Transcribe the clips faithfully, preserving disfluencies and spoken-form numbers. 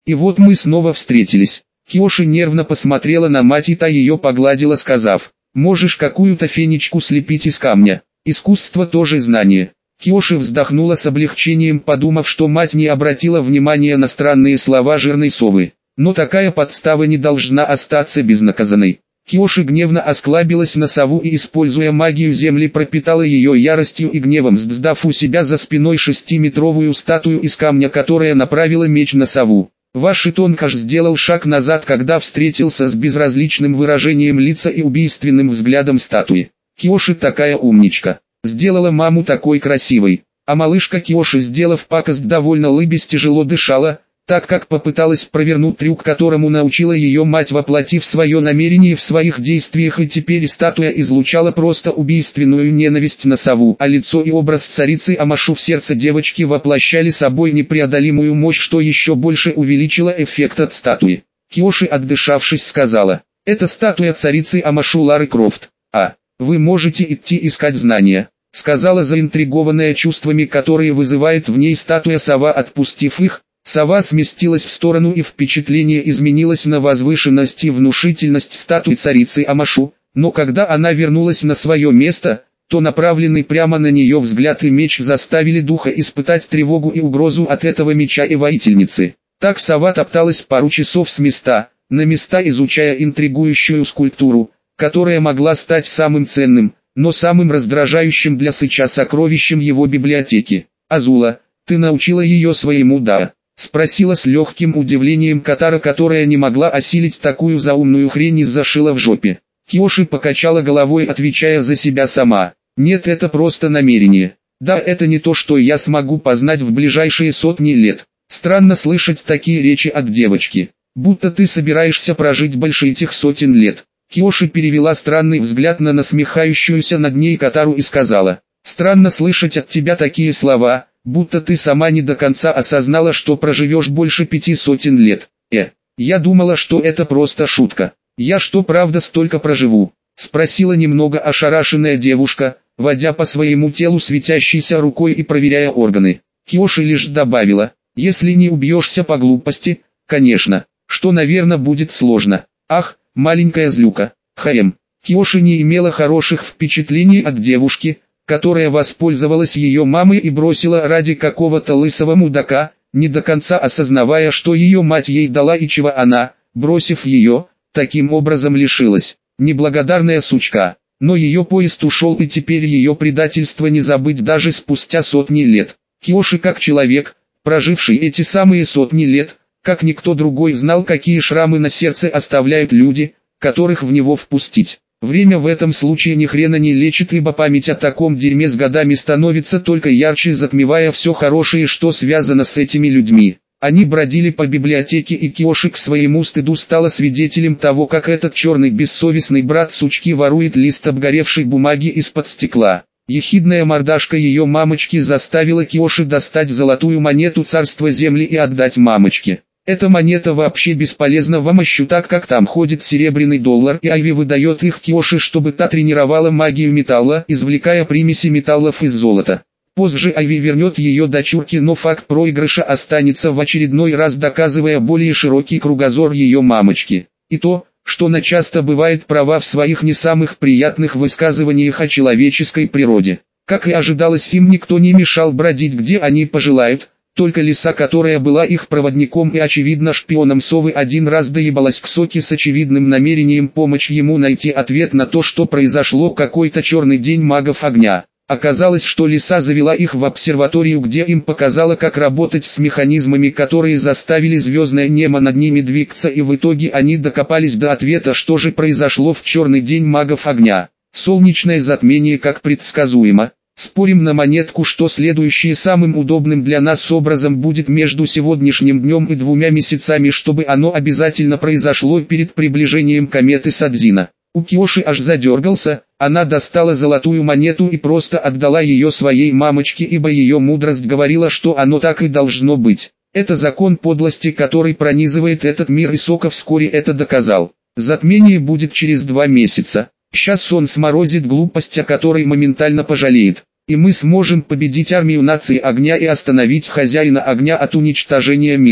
И вот мы снова встретились. Киоши нервно посмотрела на мать, и та ее погладила, сказав: «Можешь какую-то фенечку слепить из камня. Искусство тоже знание». Киоши вздохнула с облегчением, подумав, что мать не обратила внимания на странные слова жирной совы. Но такая подстава не должна остаться безнаказанной. Киоши гневно осклабилась на сову и, используя магию земли, пропитала ее яростью и гневом, создав у себя за спиной шестиметровую статую из камня, которая направила меч на сову. Вашитонкаш сделал шаг назад, когда встретился с безразличным выражением лица и убийственным взглядом статуи. Киоши такая умничка. Сделала маму такой красивой. А малышка Киоши, сделав пакость, довольно улыбясь, тяжело дышала, так как попыталась провернуть трюк, которому научила ее мать, воплотив свое намерение в своих действиях, и теперь статуя излучала просто убийственную ненависть на сову, а лицо и образ царицы Амашу в сердце девочки воплощали собой непреодолимую мощь, что еще больше увеличило эффект от статуи. Киоши, отдышавшись, сказала: «Это статуя царицы Амашу Лары Крофт. А, вы можете идти искать знания», — сказала заинтригованная чувствами, которые вызывает в ней статуя сова. Отпустив их, сова сместилась в сторону, и впечатление изменилось на возвышенность и внушительность статуи царицы Амашу, но когда она вернулась на свое место, то направленный прямо на нее взгляд и меч заставили духа испытать тревогу и угрозу от этого меча и воительницы. Так сова топталась пару часов с места на места, изучая интригующую скульптуру, которая могла стать самым ценным, но самым раздражающим для Сыча сокровищем его библиотеки. «Азула, ты научила ее своему да?» — спросила с легким удивлением Катара, которая не могла осилить такую заумную хрень из-за шила в жопе. Киоши покачала головой, отвечая за себя сама: «Нет, это просто намерение. Да, это не то, что я смогу познать в ближайшие сотни лет. Странно слышать такие речи от девочки, будто ты собираешься прожить больше этих сотен лет». Киоши перевела странный взгляд на насмехающуюся над ней Катару и сказала: «Странно слышать от тебя такие слова, будто ты сама не до конца осознала, что проживешь больше пяти сотен лет. Э, я думала, что это просто шутка. Я что, правда столько проживу?» — спросила немного ошарашенная девушка, водя по своему телу светящейся рукой и проверяя органы. Киоши лишь добавила: «Если не убьешься по глупости, конечно, что, наверное, будет сложно. Ах, маленькая злюка, хэм». Киоши не имела хороших впечатлений от девушки, которая воспользовалась ее мамой и бросила ради какого-то лысого мудака, не до конца осознавая, что ее мать ей дала и чего она, бросив ее, таким образом лишилась. Неблагодарная сучка. Но ее поезд ушел, и теперь ее предательство не забыть даже спустя сотни лет. Киоши, как человек, проживший эти самые сотни лет, как никто другой, знал, какие шрамы на сердце оставляют люди, которых в него впустить. Время в этом случае ни хрена не лечит, ибо память о таком дерьме с годами становится только ярче, затмевая все хорошее, что связано с этими людьми. Они бродили по библиотеке, и Киоши к своему стыду стала свидетелем того, как этот черный бессовестный брат сучки ворует лист обгоревшей бумаги из-под стекла. Ехидная мордашка ее мамочки заставила Киоши достать золотую монету царства земли и отдать мамочке. Эта монета вообще бесполезна в Амащу, так как там ходит серебряный доллар, и Айви выдает их Киоши, чтобы та тренировала магию металла, извлекая примеси металлов из золота. Позже Айви вернет ее дочурке, но факт проигрыша останется, в очередной раз доказывая более широкий кругозор ее мамочки. И то, что она часто бывает права в своих не самых приятных высказываниях о человеческой природе. Как и ожидалось, им никто не мешал бродить где они пожелают, только лиса, которая была их проводником и очевидно шпионом совы, один раз доебалась к Соке с очевидным намерением помочь ему найти ответ на то, что произошло какой-то черный день магов огня. Оказалось, что лиса завела их в обсерваторию, где им показала, как работать с механизмами, которые заставили звездное небо над ними двигаться, и в итоге они докопались до ответа, что же произошло в черный день магов огня. Солнечное затмение, как предсказуемо. Спорим на монетку, что следующее самым удобным для нас образом будет между сегодняшним днем и двумя месяцами, чтобы оно обязательно произошло перед приближением кометы Садзина. У Киоши аж задергался, она достала золотую монету и просто отдала ее своей мамочке, ибо ее мудрость говорила, что оно так и должно быть. Это закон подлости, который пронизывает этот мир, и Сока вскоре это доказал. Затмение будет через два месяца. Сейчас он сморозит глупость, о которой моментально пожалеет. И мы сможем победить армию нации огня и остановить хозяина огня от уничтожения мира.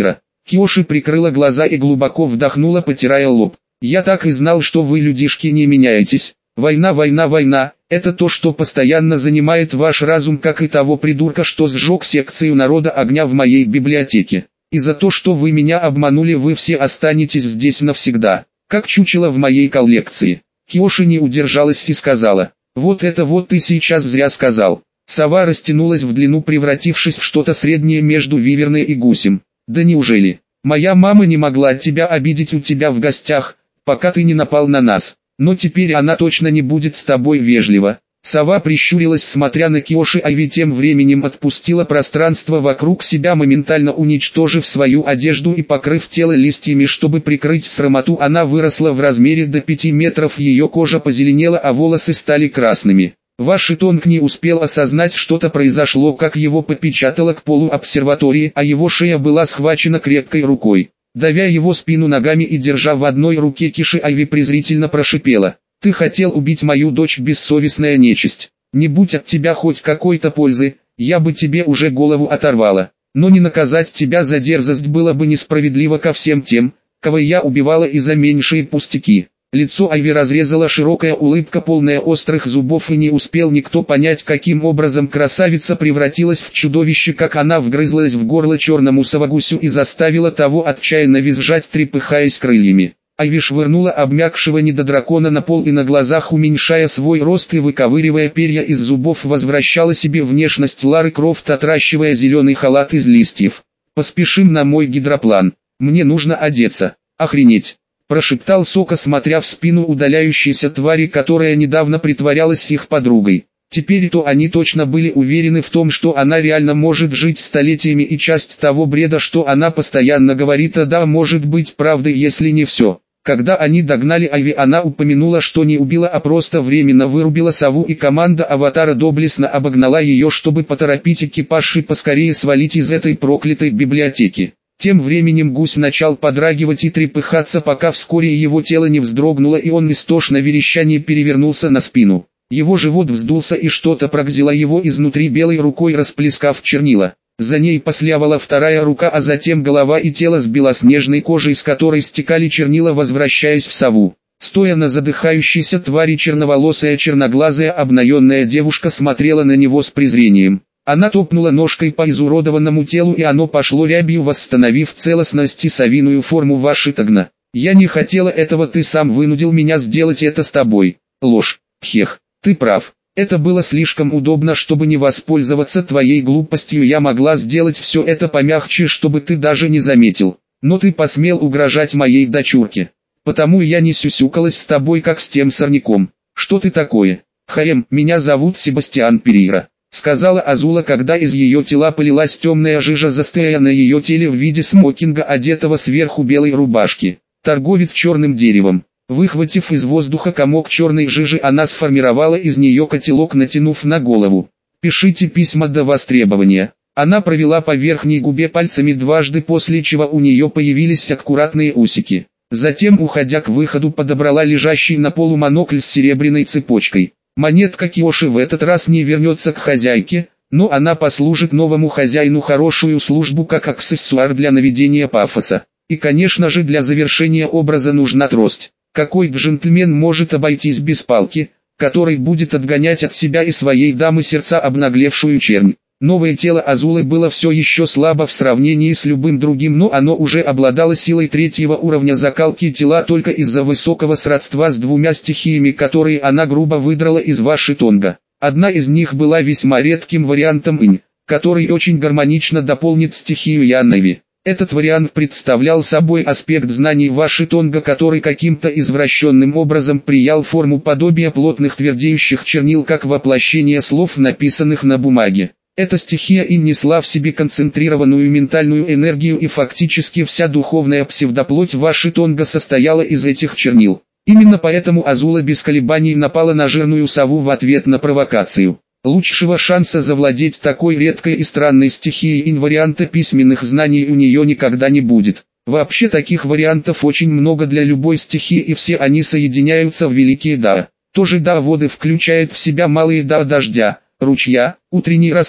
Киоши прикрыла глаза и глубоко вдохнула, потирая лоб. «Я так и знал, что вы, людишки, не меняетесь. Война, война, война – это то, что постоянно занимает ваш разум, как и того придурка, что сжег секцию народа огня в моей библиотеке. И за то, что вы меня обманули, вы все останетесь здесь навсегда, как чучело в моей коллекции». Киоши не удержалась и сказала: «Вот это вот ты сейчас зря сказал». Сова растянулась в длину, превратившись в что-то среднее между виверной и гусем. «Да неужели? Моя мама не могла тебя обидеть у тебя в гостях, пока ты не напал на нас. Но теперь она точно не будет с тобой вежлива». Сова прищурилась, смотря на Киоши, а ведь тем временем отпустила пространство вокруг себя, моментально уничтожив свою одежду и покрыв тело листьями, чтобы прикрыть срамоту. Она выросла в размере до пяти метров, ее кожа позеленела, а волосы стали красными. Вашингтон не успел осознать, что-то произошло, как его попечатало к полу обсерватории, а его шея была схвачена крепкой рукой. Давя его спину ногами и держа в одной руке киши, Айви презрительно прошипела: «Ты хотел убить мою дочь, бессовестная нечисть. Не будь от тебя хоть какой-то пользы, я бы тебе уже голову оторвала. Но не наказать тебя за дерзость было бы несправедливо ко всем тем, кого я убивала из-за меньшие пустяки». Лицо Айви разрезала широкая улыбка, полная острых зубов, и не успел никто понять, каким образом красавица превратилась в чудовище, как она вгрызлась в горло черному совогусю и заставила того отчаянно визжать, трепыхаясь крыльями. Айви швырнула обмякшего недодракона на пол и на глазах, уменьшая свой рост и выковыривая перья из зубов, возвращала себе внешность Лары Крофт, отращивая зеленый халат из листьев. «Поспешим на мой гидроплан. Мне нужно одеться». «Охренеть!» – прошептал Сока, смотря в спину удаляющейся твари, которая недавно притворялась их подругой. Теперь-то они точно были уверены в том, что она реально может жить столетиями, и часть того бреда, что она постоянно говорит, а да, может быть правдой, если не все. Когда они догнали Айви, она упомянула, что не убила, а просто временно вырубила сову, и команда Аватара доблестно обогнала ее, чтобы поторопить экипаж и поскорее свалить из этой проклятой библиотеки. Тем временем гусь начал подрагивать и трепыхаться, пока вскоре его тело не вздрогнуло, и он истошно верещание перевернулся на спину. Его живот вздулся, и что-то прогрызло его изнутри, белой рукой расплескав чернила. За ней последовала вторая рука, а затем голова и тело с белоснежной кожей, с которой стекали чернила, возвращаясь в сову. Стоя на задыхающейся твари, черноволосая, черноглазая, обнаенная девушка смотрела на него с презрением. Она топнула ножкой по изуродованному телу, и оно пошло рябью, восстановив целостность и совиную форму Вашингтона. «Я не хотела этого, ты сам вынудил меня сделать это с тобой». «Ложь. Хех, ты прав. Это было слишком удобно, чтобы не воспользоваться твоей глупостью. Я могла сделать все это помягче, чтобы ты даже не заметил. Но ты посмел угрожать моей дочурке. Потому я не сюсюкалась с тобой, как с тем сорняком. Что ты такое?» «Хаем, меня зовут Себастьян Перейра», — сказала Азула, когда из ее тела полилась темная жижа, застывая на ее теле в виде смокинга, одетого сверху белой рубашки. «Торговец черным деревом». Выхватив из воздуха комок черной жижи, она сформировала из нее котелок, натянув на голову. «Пишите письма до востребования». Она провела по верхней губе пальцами дважды, после чего у нее появились аккуратные усики. Затем, уходя к выходу, подобрала лежащий на полу монокль с серебряной цепочкой. Монетка Киоши в этот раз не вернется к хозяйке, но она послужит новому хозяину хорошую службу как аксессуар для наведения пафоса. И, конечно же, для завершения образа нужна трость. Какой джентльмен может обойтись без палки, который будет отгонять от себя и своей дамы сердца обнаглевшую чернь? Новое тело Азулы было все еще слабо в сравнении с любым другим, но оно уже обладало силой третьего уровня закалки тела только из-за высокого сродства с двумя стихиями, которые она грубо выдрала из Вашингтона. Одна из них была весьма редким вариантом инь, который очень гармонично дополнит стихию Яннави. Этот вариант представлял собой аспект знаний Вашингтона, который каким-то извращенным образом приял форму подобия плотных твердеющих чернил, как воплощение слов, написанных на бумаге. Эта стихия инь несла в себе концентрированную ментальную энергию, и фактически вся духовная псевдоплоть Вашингтона состояла из этих чернил. Именно поэтому Азула без колебаний напала на жирную сову в ответ на провокацию. Лучшего шанса завладеть такой редкой и странной стихией инварианта письменных знаний у нее никогда не будет. Вообще таких вариантов очень много для любой стихии, и все они соединяются в великие да. Тоже да воды включает в себя малые да дождя, ручья, утренней росы,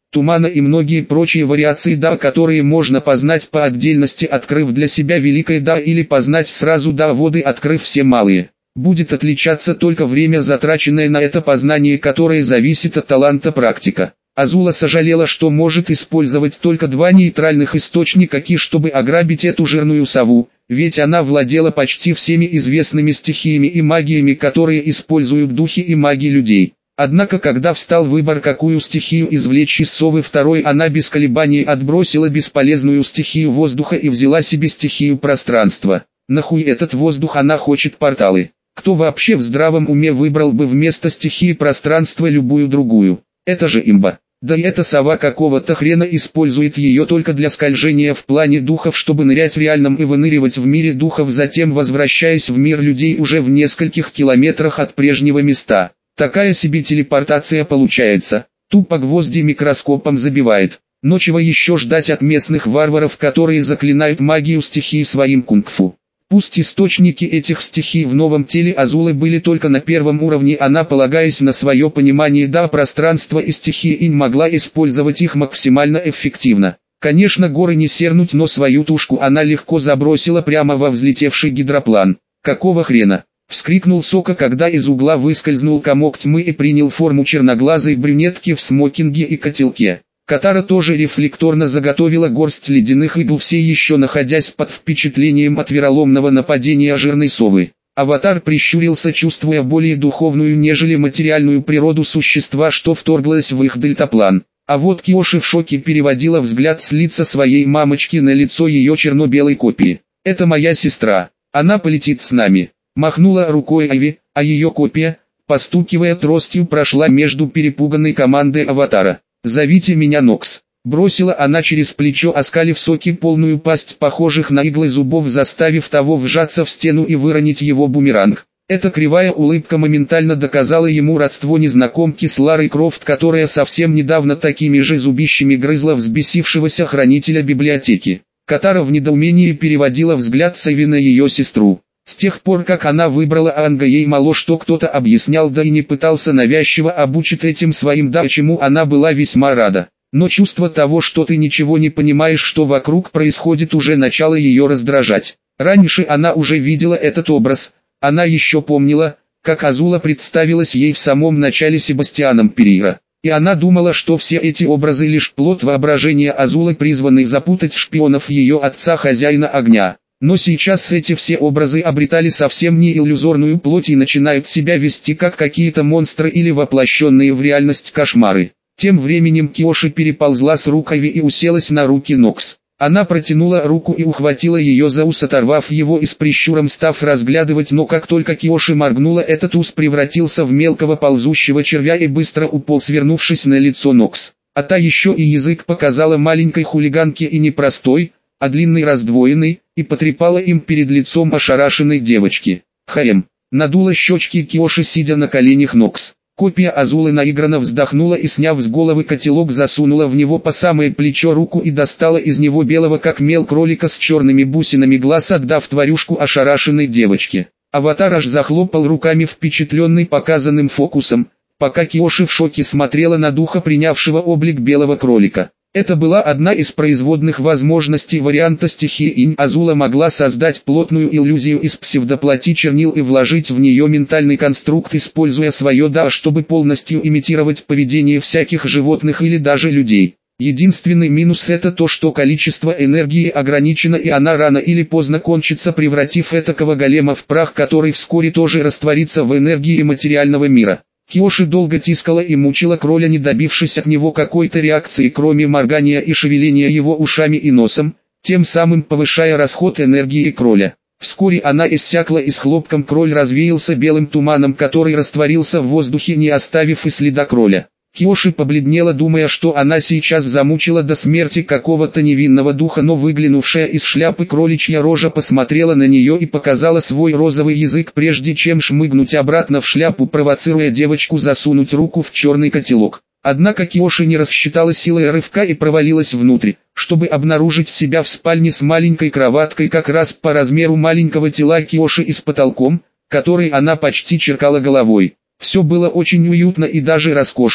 тумана и многие прочие вариации да, которые можно познать по отдельности, открыв для себя великое да, или познать сразу да воды, открыв все малые. Будет отличаться только время, затраченное на это познание, которое зависит от таланта практика. Азула сожалела, что может использовать только два нейтральных источника ки, чтобы ограбить эту жирную сову, ведь она владела почти всеми известными стихиями и магиями, которые используют духи и маги людей. Однако, когда встал выбор, какую стихию извлечь из совы второй, она без колебаний отбросила бесполезную стихию воздуха и взяла себе стихию пространства. Нахуй этот воздух, она хочет порталы. Кто вообще в здравом уме выбрал бы вместо стихии пространства любую другую? Это же имба. Да и эта сова какого-то хрена использует ее только для скольжения в плане духов, чтобы нырять в реальном и выныривать в мире духов, затем возвращаясь в мир людей уже в нескольких километрах от прежнего места. Такая себе телепортация получается. Тупо гвозди микроскопом забивает. Но чего еще ждать от местных варваров, которые заклинают магию стихии своим кунг-фу? Пусть источники этих стихий в новом теле Азулы были только на первом уровне, она, полагаясь на свое понимание да пространства и стихии, инь, могла использовать их максимально эффективно. Конечно, горы не сернуть, но свою тушку она легко забросила прямо во взлетевший гидроплан. Какого хрена? Вскрикнул Сока, когда из угла выскользнул комок тьмы и принял форму черноглазой брюнетки в смокинге и котелке. Катара тоже рефлекторно заготовила горсть ледяных игл, все еще находясь под впечатлением от вероломного нападения жирной совы. Аватар прищурился, чувствуя более духовную, нежели материальную природу существа, что вторглось в их дельтаплан. А вот Киоши в шоке переводила взгляд с лица своей мамочки на лицо ее черно-белой копии. «Это моя сестра. Она полетит с нами». Махнула рукой Айви, а ее копия, постукивая тростью, прошла между перепуганной командой Аватара. «Зовите меня Нокс», — бросила она через плечо, оскалив соки полную пасть похожих на иглы зубов, заставив того вжаться в стену и выронить его бумеранг. Эта кривая улыбка моментально доказала ему родство незнакомки с Ларой Крофт, которая совсем недавно такими же зубищами грызла взбесившегося хранителя библиотеки. Катара в недоумении переводила взгляд с Айви на ее сестру. С тех пор, как она выбрала Анга, ей мало что кто-то объяснял, да и не пытался навязчиво обучить этим своим, да, чему она была весьма рада. Но чувство того, что ты ничего не понимаешь, что вокруг происходит, уже начало ее раздражать. Раньше она уже видела этот образ, она еще помнила, как Азула представилась ей в самом начале Себастьяном Перейра. И она думала, что все эти образы лишь плод воображения Азулы, призванный запутать шпионов ее отца, хозяина огня. Но сейчас эти все образы обретали совсем не иллюзорную плоть и начинают себя вести как какие-то монстры или воплощенные в реальность кошмары. Тем временем Киоши переползла с рук Айви и уселась на руки Нокс. Она протянула руку и ухватила ее за ус, оторвав его и с прищуром став разглядывать, но как только Киоши моргнула, этот ус превратился в мелкого ползущего червя и быстро уполз, вернувшись на лицо Нокс. А та еще и язык показала маленькой хулиганке, и не простой, а длинный, раздвоенный, и потрепала им перед лицом ошарашенной девочки. «Хаем!» — надула щечки Киоши, сидя на коленях Нокс. Копия Азулы наигранно вздохнула и, сняв с головы котелок, засунула в него по самое плечо руку и достала из него белого как мел кролика с черными бусинами глаз, отдав тварюшку ошарашенной девочке. Аватар аж захлопал руками, впечатленный показанным фокусом, пока Киоши в шоке смотрела на духа, принявшего облик белого кролика. Это была одна из производных возможностей варианта стихии инь. Азула могла создать плотную иллюзию из псевдоплоти чернил и вложить в нее ментальный конструкт, используя свое да, чтобы полностью имитировать поведение всяких животных или даже людей. Единственный минус — это то, что количество энергии ограничено, и она рано или поздно кончится, превратив этакого голема в прах, который вскоре тоже растворится в энергии материального мира. Киоши долго тискала и мучила кроля, не добившись от него какой-то реакции, кроме моргания и шевеления его ушами и носом, тем самым повышая расход энергии кроля. Вскоре она иссякла, и с хлопком кроль развеялся белым туманом, который растворился в воздухе, не оставив и следа кроля. Киоши побледнела, думая, что она сейчас замучила до смерти какого-то невинного духа, но выглянувшая из шляпы кроличья рожа посмотрела на нее и показала свой розовый язык, прежде чем шмыгнуть обратно в шляпу, провоцируя девочку засунуть руку в черный котелок. Однако Киоши не рассчитала силой рывка и провалилась внутрь, чтобы обнаружить себя в спальне с маленькой кроваткой как раз по размеру маленького тела Киоши и с потолком, который она почти черкала головой. Все было очень уютно и даже роскошно,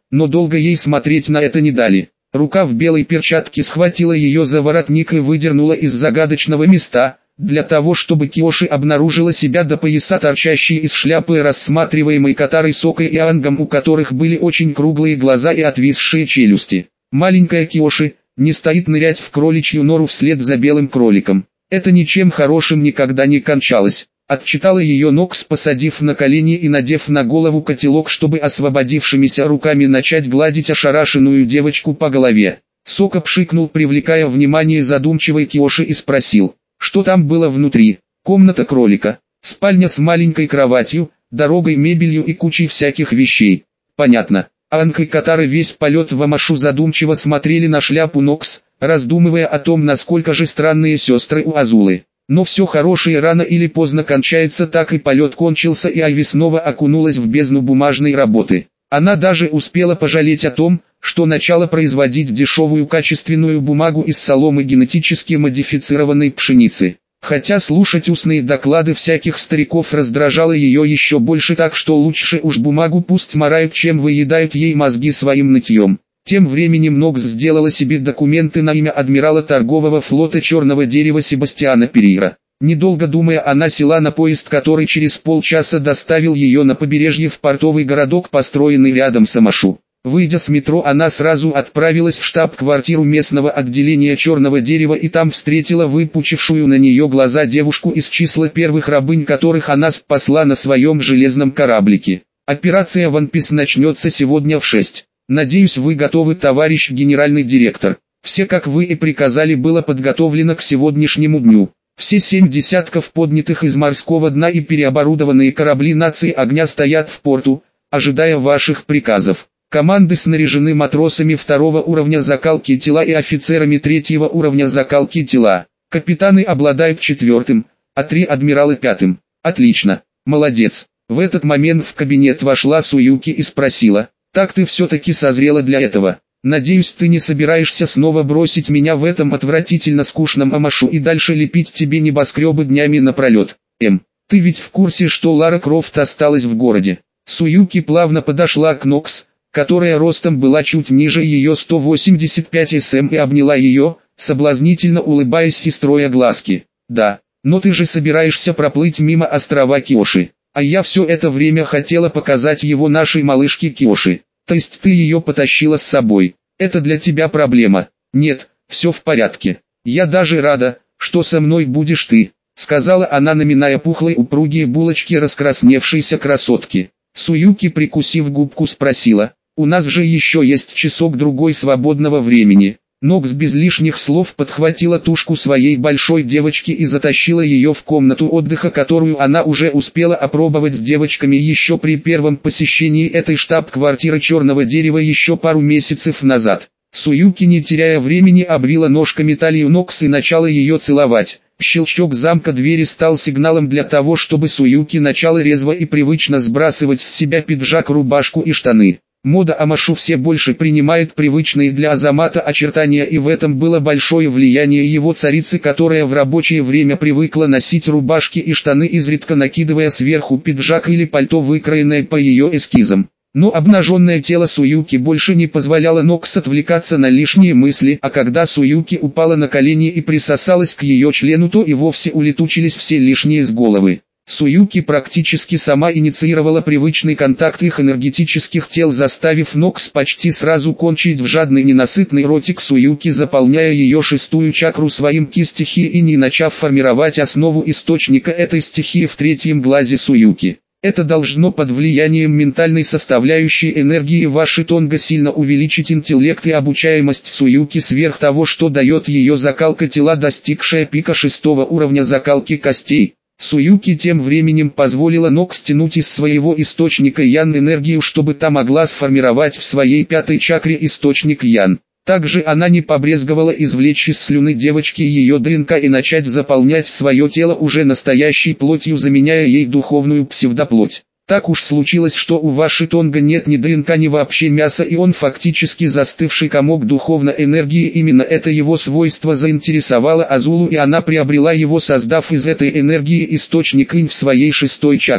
но долго ей смотреть на это не дали. Рука в белой перчатке схватила ее за воротник и выдернула из загадочного места, для того чтобы Киоши обнаружила себя до пояса, торчащей из шляпы рассматриваемой Катарой Сокой и Ангом, у которых были очень круглые глаза и отвисшие челюсти. Маленькая Киоши не стоит нырять в кроличью нору вслед за белым кроликом. Это ничем хорошим никогда не кончалось. Отчитала ее Нокс, посадив на колени и надев на голову котелок, чтобы освободившимися руками начать гладить ошарашенную девочку по голове. Сока пшикнул, привлекая внимание задумчивой Киоши, и спросил, что там было внутри. Комната кролика, спальня с маленькой кроватью, дорогой, мебелью и кучей всяких вещей. Понятно. Анг и Катара весь полет в Амашу задумчиво смотрели на шляпу Нокс, раздумывая о том, насколько же странные сестры у Азулы. Но все хорошее рано или поздно кончается, так и полет кончился, и Айви снова окунулась в бездну бумажной работы. Она даже успела пожалеть о том, что начала производить дешевую качественную бумагу из соломы генетически модифицированной пшеницы. Хотя слушать устные доклады всяких стариков раздражало ее еще больше, так что лучше уж бумагу пусть марают, чем выедают ей мозги своим нытьем. Тем временем Нокс сделала себе документы на имя адмирала торгового флота Черного дерева Себастьяна Перейра. Недолго думая, она села на поезд, который через полчаса доставил ее на побережье в портовый городок, построенный рядом с Амашу. Выйдя с метро, она сразу отправилась в штаб-квартиру местного отделения Черного дерева и там встретила выпучившую на нее глаза девушку из числа первых рабынь, которых она спасла на своем железном кораблике. Операция One Piece начнется сегодня в шесть. Надеюсь, вы готовы, товарищ генеральный директор. Все, как вы и приказали, было подготовлено к сегодняшнему дню. Все семь десятков поднятых из морского дна и переоборудованные корабли нации огня стоят в порту, ожидая ваших приказов. Команды снаряжены матросами второго уровня закалки тела и офицерами третьего уровня закалки тела. Капитаны обладают четвертым, а три адмиралы пятым. Отлично, молодец. В этот момент в кабинет вошла Суюки и спросила, так ты все-таки созрела для этого? Надеюсь, ты не собираешься снова бросить меня в этом отвратительно скучном Амашу и дальше лепить тебе небоскребы днями напролет. Эм, ты ведь в курсе, что Лара Крофт осталась в городе? Суюки плавно подошла к Нокс, которая ростом была чуть ниже ее сто восемьдесят пять сантиметров, и обняла ее, соблазнительно улыбаясь и строя глазки. Да, но ты же собираешься проплыть мимо острова Киоши. А я все это время хотела показать его нашей малышке Киоши. То есть ты ее потащила с собой. Это для тебя проблема. Нет, все в порядке. Я даже рада, что со мной будешь ты, сказала она, наминая пухлые упругие булочки раскрасневшейся красотки. Суюки, прикусив губку, спросила, у нас же еще есть часок-другой свободного времени. Нокс без лишних слов подхватила тушку своей большой девочки и затащила ее в комнату отдыха, которую она уже успела опробовать с девочками еще при первом посещении этой штаб-квартиры Черного дерева еще пару месяцев назад. Суюки, не теряя времени, обвила ножками талию Нокс и начала ее целовать. Щелчок замка двери стал сигналом для того, чтобы Суюки начала резво и привычно сбрасывать с себя пиджак, рубашку и штаны. Мода Амашу все больше принимает привычные для Азамата очертания, и в этом было большое влияние его царицы, которая в рабочее время привыкла носить рубашки и штаны, изредка накидывая сверху пиджак или пальто, выкроенное по ее эскизам. Но обнаженное тело Суюки больше не позволяло Нокс отвлекаться на лишние мысли, а когда Суюки упала на колени и присосалась к ее члену, то и вовсе улетучились все лишние с головы. Суюки практически сама инициировала привычный контакт их энергетических тел, заставив Нокс почти сразу кончить в жадный ненасытный ротик Суюки, заполняя ее шестую чакру своим ки стихии и не начав формировать основу источника этой стихии в третьем глазе Суюки. Это должно под влиянием ментальной составляющей энергии ваши тонго сильно увеличить интеллект и обучаемость Суюки сверх того, что дает ее закалка тела, достигшая пика шестого уровня закалки костей. Суюки тем временем позволила Нокс тянуть из своего источника Ян энергию, чтобы та могла сформировать в своей пятой чакре источник Ян. Также она не побрезговала извлечь из слюны девочки ее ДНК и начать заполнять свое тело уже настоящей плотью, заменяя ей духовную псевдоплоть. Так уж случилось, что у Ваши Тонга нет ни ДНК, ни вообще мяса, и он фактически застывший комок духовной энергии. Именно это его свойство заинтересовало Азулу, и она приобрела его, создав из этой энергии источник Инь в своей шестой чакре.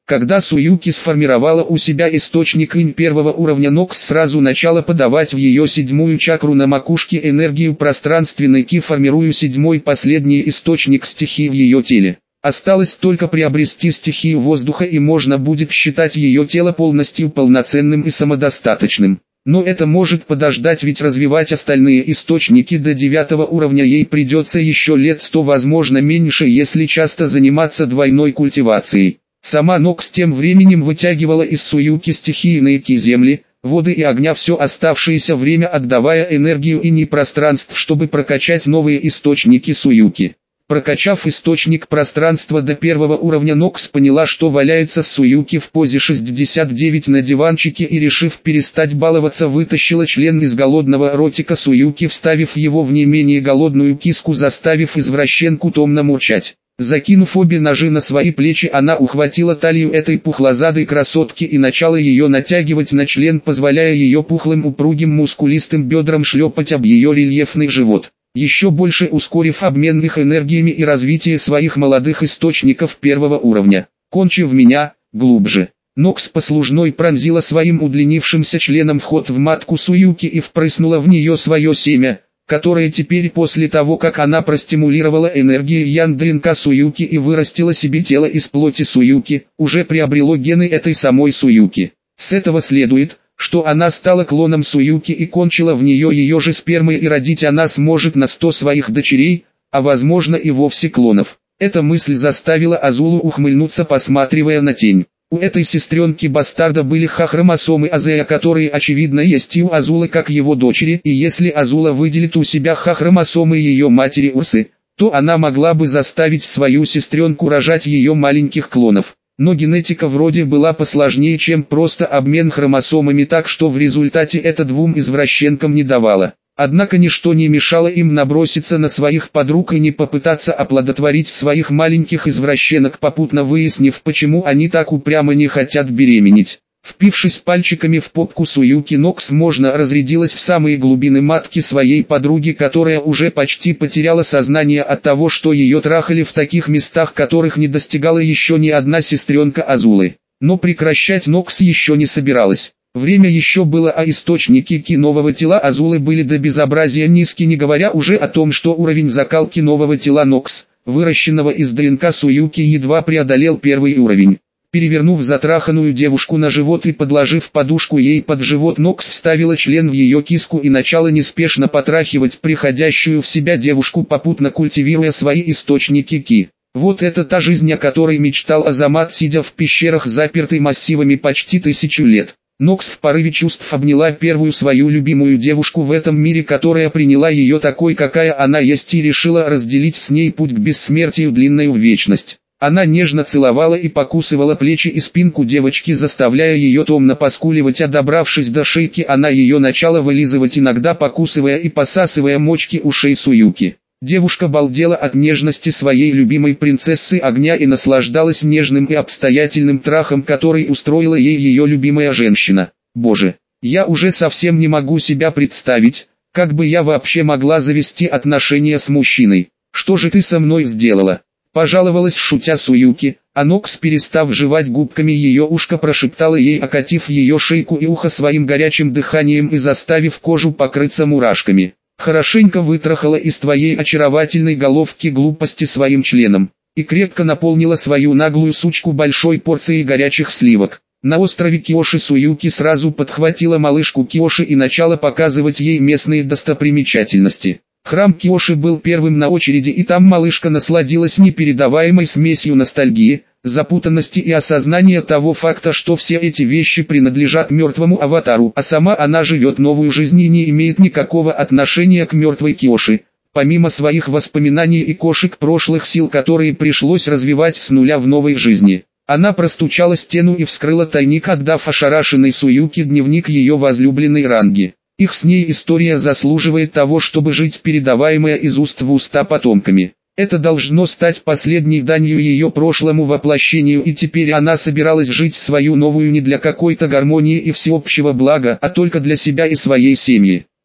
Когда Суюки сформировала у себя источник инь первого уровня, Нокс сразу начала подавать в ее седьмую чакру на макушке энергию пространственной ки, формируя седьмой последний источник стихии в ее теле. Осталось только приобрести стихию воздуха, и можно будет считать ее тело полностью полноценным и самодостаточным. Но это может подождать, ведь развивать остальные источники до девятого уровня ей придется еще лет сто, возможно меньше, если часто заниматься двойной культивацией. Сама Нокс тем временем вытягивала из Суюки стихийные ки земли, воды и огня все оставшееся время, отдавая энергию инь пространств, чтобы прокачать новые источники Суюки. Прокачав источник пространства до первого уровня, Нокс поняла, что валяется Суюки в позе шестьдесят девять на диванчике, и, решив перестать баловаться, вытащила член из голодного ротика Суюки, вставив его в не менее голодную киску, заставив извращенку томно мурчать. Закинув обе ножи на свои плечи, она ухватила талию этой пухлозадой красотки и начала ее натягивать на член, позволяя ее пухлым упругим мускулистым бедрам шлепать об ее рельефный живот, еще больше ускорив обмен их энергиями и развитие своих молодых источников первого уровня. «Кончи в меня, глубже». Нокс послужной пронзила своим удлинившимся членом вход в матку Суюки и впрыснула в нее свое семя, которое теперь, после того как она простимулировала энергию Ян-ДНК Суюки и вырастила себе тело из плоти Суюки, уже приобрело гены этой самой Суюки. С этого следует, что она стала клоном Суюки и кончила в нее ее же спермой, и родить она сможет на сто своих дочерей, а возможно и вовсе клонов. Эта мысль заставила Азулу ухмыльнуться, посматривая на тень. У этой сестренки-бастарда были ха-хромосомы Азея, которые очевидно есть и у Азулы как его дочери, и если Азула выделит у себя ха-хромосомы ее матери Урсы, то она могла бы заставить свою сестренку рожать ее маленьких клонов. Но генетика вроде была посложнее, чем просто обмен хромосомами, так что в результате это двум извращенкам не давало. Однако ничто не мешало им наброситься на своих подруг и не попытаться оплодотворить своих маленьких извращенок, попутно выяснив, почему они так упрямо не хотят беременеть. Впившись пальчиками в попку Суюки, Нокс можно разрядилась в самые глубины матки своей подруги, которая уже почти потеряла сознание от того, что ее трахали в таких местах, которых не достигала еще ни одна сестренка Азулы. Но прекращать Нокс еще не собиралась. Время еще было, а источники ки нового тела Азулы были до безобразия низки, не говоря уже о том, что уровень закалки нового тела Нокс, выращенного из ДНК Суюки, едва преодолел первый уровень. Перевернув затраханную девушку на живот и подложив подушку ей под живот, Нокс вставила член в ее киску и начала неспешно потрахивать приходящую в себя девушку, попутно культивируя свои источники ки. Вот это та жизнь, о которой мечтал Азамат, сидя в пещерах, запертой массивами почти тысячу лет. Нокс в порыве чувств обняла первую свою любимую девушку в этом мире, которая приняла ее такой, какая она есть, и решила разделить с ней путь к бессмертию, длинную вечность. Она нежно целовала и покусывала плечи и спинку девочки, заставляя ее томно поскуливать, а добравшись до шейки, она ее начала вылизывать, иногда покусывая и посасывая мочки ушей Суюки. Девушка балдела от нежности своей любимой принцессы огня и наслаждалась нежным и обстоятельным трахом, который устроила ей ее любимая женщина. Боже, я уже совсем не могу себя представить, как бы я вообще могла завести отношения с мужчиной. Что же ты со мной сделала? Пожаловалась шутя Суюки, а Нокс, перестав жевать губками ее ушко, прошептала ей, окатив ее шейку и ухо своим горячим дыханием и заставив кожу покрыться мурашками. Хорошенько вытрахала из твоей очаровательной головки глупости своим членом, и крепко наполнила свою наглую сучку большой порцией горячих сливок. На острове Киоши Суюки сразу подхватила малышку Киоши и начала показывать ей местные достопримечательности. Храм Киоши был первым на очереди, и там малышка насладилась непередаваемой смесью ностальгии, запутанности и осознания того факта, что все эти вещи принадлежат мертвому аватару, а сама она живет новую жизнь и не имеет никакого отношения к мертвой Киоши, помимо своих воспоминаний и кошек прошлых сил, которые пришлось развивать с нуля в новой жизни. Она простучала стену и вскрыла тайник, отдав ошарашенной Суюки дневник ее возлюбленной Ранги. Их с ней история заслуживает того, чтобы жить, передаваемая из уст в уста потомками. Это должно стать последней данью ее прошлому воплощению, и теперь она собиралась жить свою новую не для какой-то гармонии и всеобщего блага, а только для себя и своей семьи.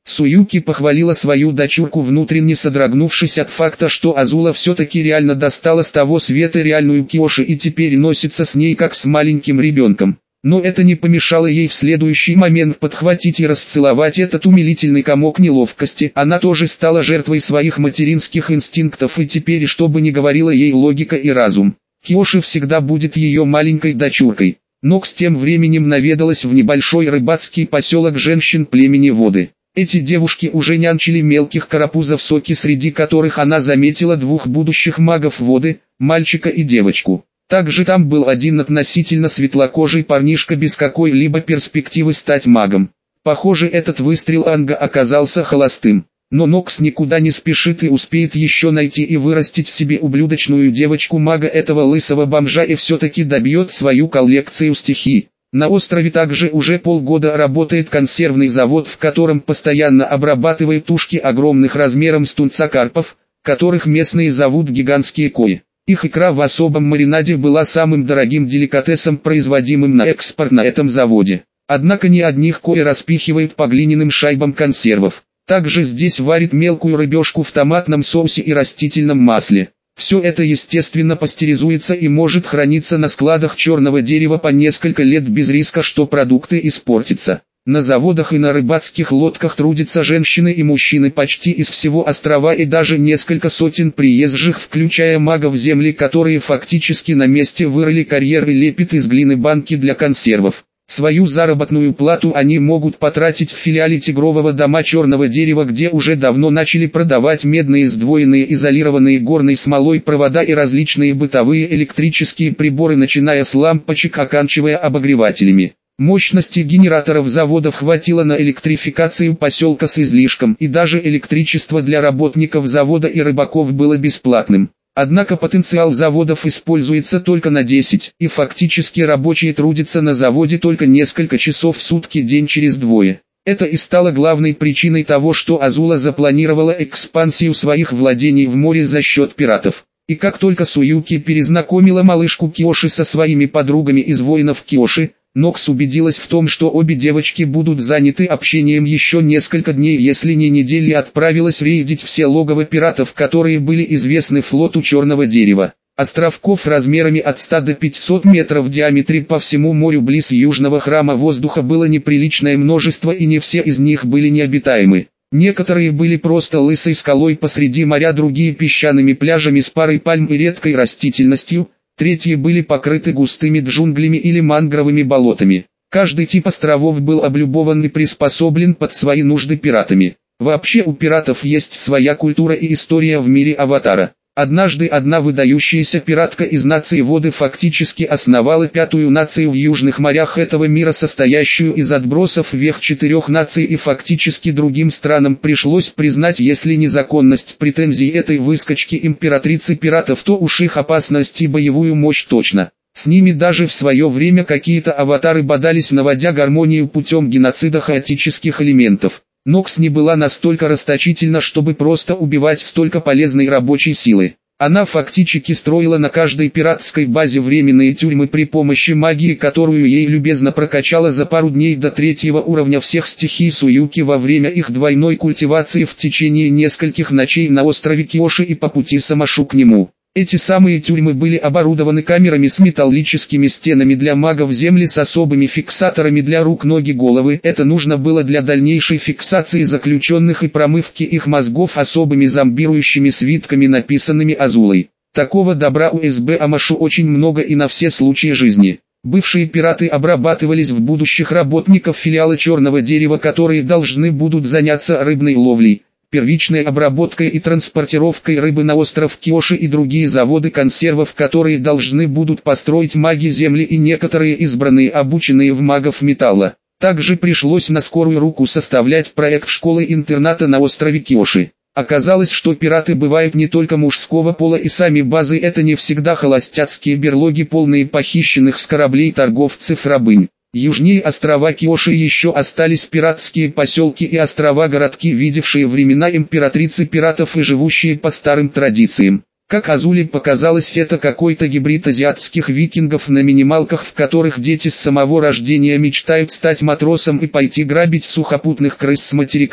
Суюки похвалила свою дочурку, внутренне содрогнувшись от факта, что Азула все-таки реально достала с того света реальную Киоши и теперь носится с ней как с маленьким ребенком. Но это не помешало ей в следующий момент подхватить и расцеловать этот умилительный комок неловкости. Она тоже стала жертвой своих материнских инстинктов, и теперь, что бы ни говорила ей логика и разум, Киоши всегда будет ее маленькой дочуркой. Нокс тем временем наведалась в небольшой рыбацкий поселок женщин племени Воды. Эти девушки уже нянчили мелких карапузов соки, среди которых она заметила двух будущих магов воды, мальчика и девочку. Также там был один относительно светлокожий парнишка без какой-либо перспективы стать магом. Похоже, этот выстрел Анга оказался холостым. Но Нокс никуда не спешит и успеет еще найти и вырастить в себе ублюдочную девочку-мага этого лысого бомжа, и все-таки добьет свою коллекцию стихий. На острове также уже полгода работает консервный завод, в котором постоянно обрабатывают тушки огромных размером стунцакарпов, которых местные зовут гигантские кои. Их икра в особом маринаде была самым дорогим деликатесом, производимым на экспорт на этом заводе. Однако не одних кои распихивают по глиняным шайбам консервов. Также здесь варят мелкую рыбешку в томатном соусе и растительном масле. Все это естественно пастеризуется и может храниться на складах черного дерева по несколько лет без риска, что продукты испортятся. На заводах и на рыбацких лодках трудятся женщины и мужчины почти из всего острова и даже несколько сотен приезжих, включая магов земли, которые фактически на месте вырыли карьер и лепят из глины банки для консервов. Свою заработную плату они могут потратить в филиале тигрового дома черного дерева, где уже давно начали продавать медные сдвоенные изолированные горной смолой провода и различные бытовые электрические приборы, начиная с лампочек, оканчивая обогревателями. Мощности генераторов заводов хватило на электрификацию поселка с излишком, и даже электричество для работников завода и рыбаков было бесплатным. Однако потенциал заводов используется только на десять, и фактически рабочие трудятся на заводе только несколько часов в сутки день через двое. Это и стало главной причиной того, что Азула запланировала экспансию своих владений в море за счет пиратов. И как только Суюки перезнакомила малышку Киоши со своими подругами из воинов Киоши, Нокс убедилась в том, что обе девочки будут заняты общением еще несколько дней, если не недели, и отправилась рейдить все логово пиратов, которые были известны флоту Черного Дерева. Островков размерами от ста до пятисот метров в диаметре по всему морю близ Южного Храма Воздуха было неприличное множество, и не все из них были необитаемы. Некоторые были просто лысой скалой посреди моря, другие песчаными пляжами с парой пальм и редкой растительностью, третьи были покрыты густыми джунглями или мангровыми болотами. Каждый тип островов был облюбован и приспособлен под свои нужды пиратами. Вообще у пиратов есть своя культура и история в мире Аватара. Однажды одна выдающаяся пиратка из нации Воды фактически основала пятую нацию в южных морях этого мира, состоящую из отбросов вех четырех наций, и фактически другим странам пришлось признать, если незаконность претензий этой выскочки императрицы пиратов, то уж их опасность и боевую мощь точно. С ними даже в свое время какие-то аватары бодались, наводя гармонию путем геноцида хаотических элементов. Нокс не была настолько расточительна, чтобы просто убивать столько полезной рабочей силы. Она фактически строила на каждой пиратской базе временные тюрьмы при помощи магии, которую ей любезно прокачала за пару дней до третьего уровня всех стихий Суюки во время их двойной культивации в течение нескольких ночей на острове Киоши и по пути Самашу к нему. Эти самые тюрьмы были оборудованы камерами с металлическими стенами для магов земли с особыми фиксаторами для рук, ноги, головы. Это нужно было для дальнейшей фиксации заключенных и промывки их мозгов особыми зомбирующими свитками, написанными Азулой. Такого добра у эс бэ Амашу очень много и на все случаи жизни. Бывшие пираты обрабатывались в будущих работников филиала Черного Дерева, которые должны будут заняться рыбной ловлей, первичной обработкой и транспортировкой рыбы на остров Киоши, и другие заводы консервов, которые должны будут построить маги земли и некоторые избранные, обученные в магов металла. Также пришлось на скорую руку составлять проект школы-интерната на острове Киоши. Оказалось, что пираты бывают не только мужского пола, и сами базы это не всегда холостяцкие берлоги, полные похищенных с кораблей торговцев-рабынь. Южнее острова Киоши еще остались пиратские поселки и острова-городки, видевшие времена императрицы пиратов и живущие по старым традициям. Как Азуле показалось, это какой-то гибрид азиатских викингов на минималках, в которых дети с самого рождения мечтают стать матросом и пойти грабить сухопутных крыс с материка.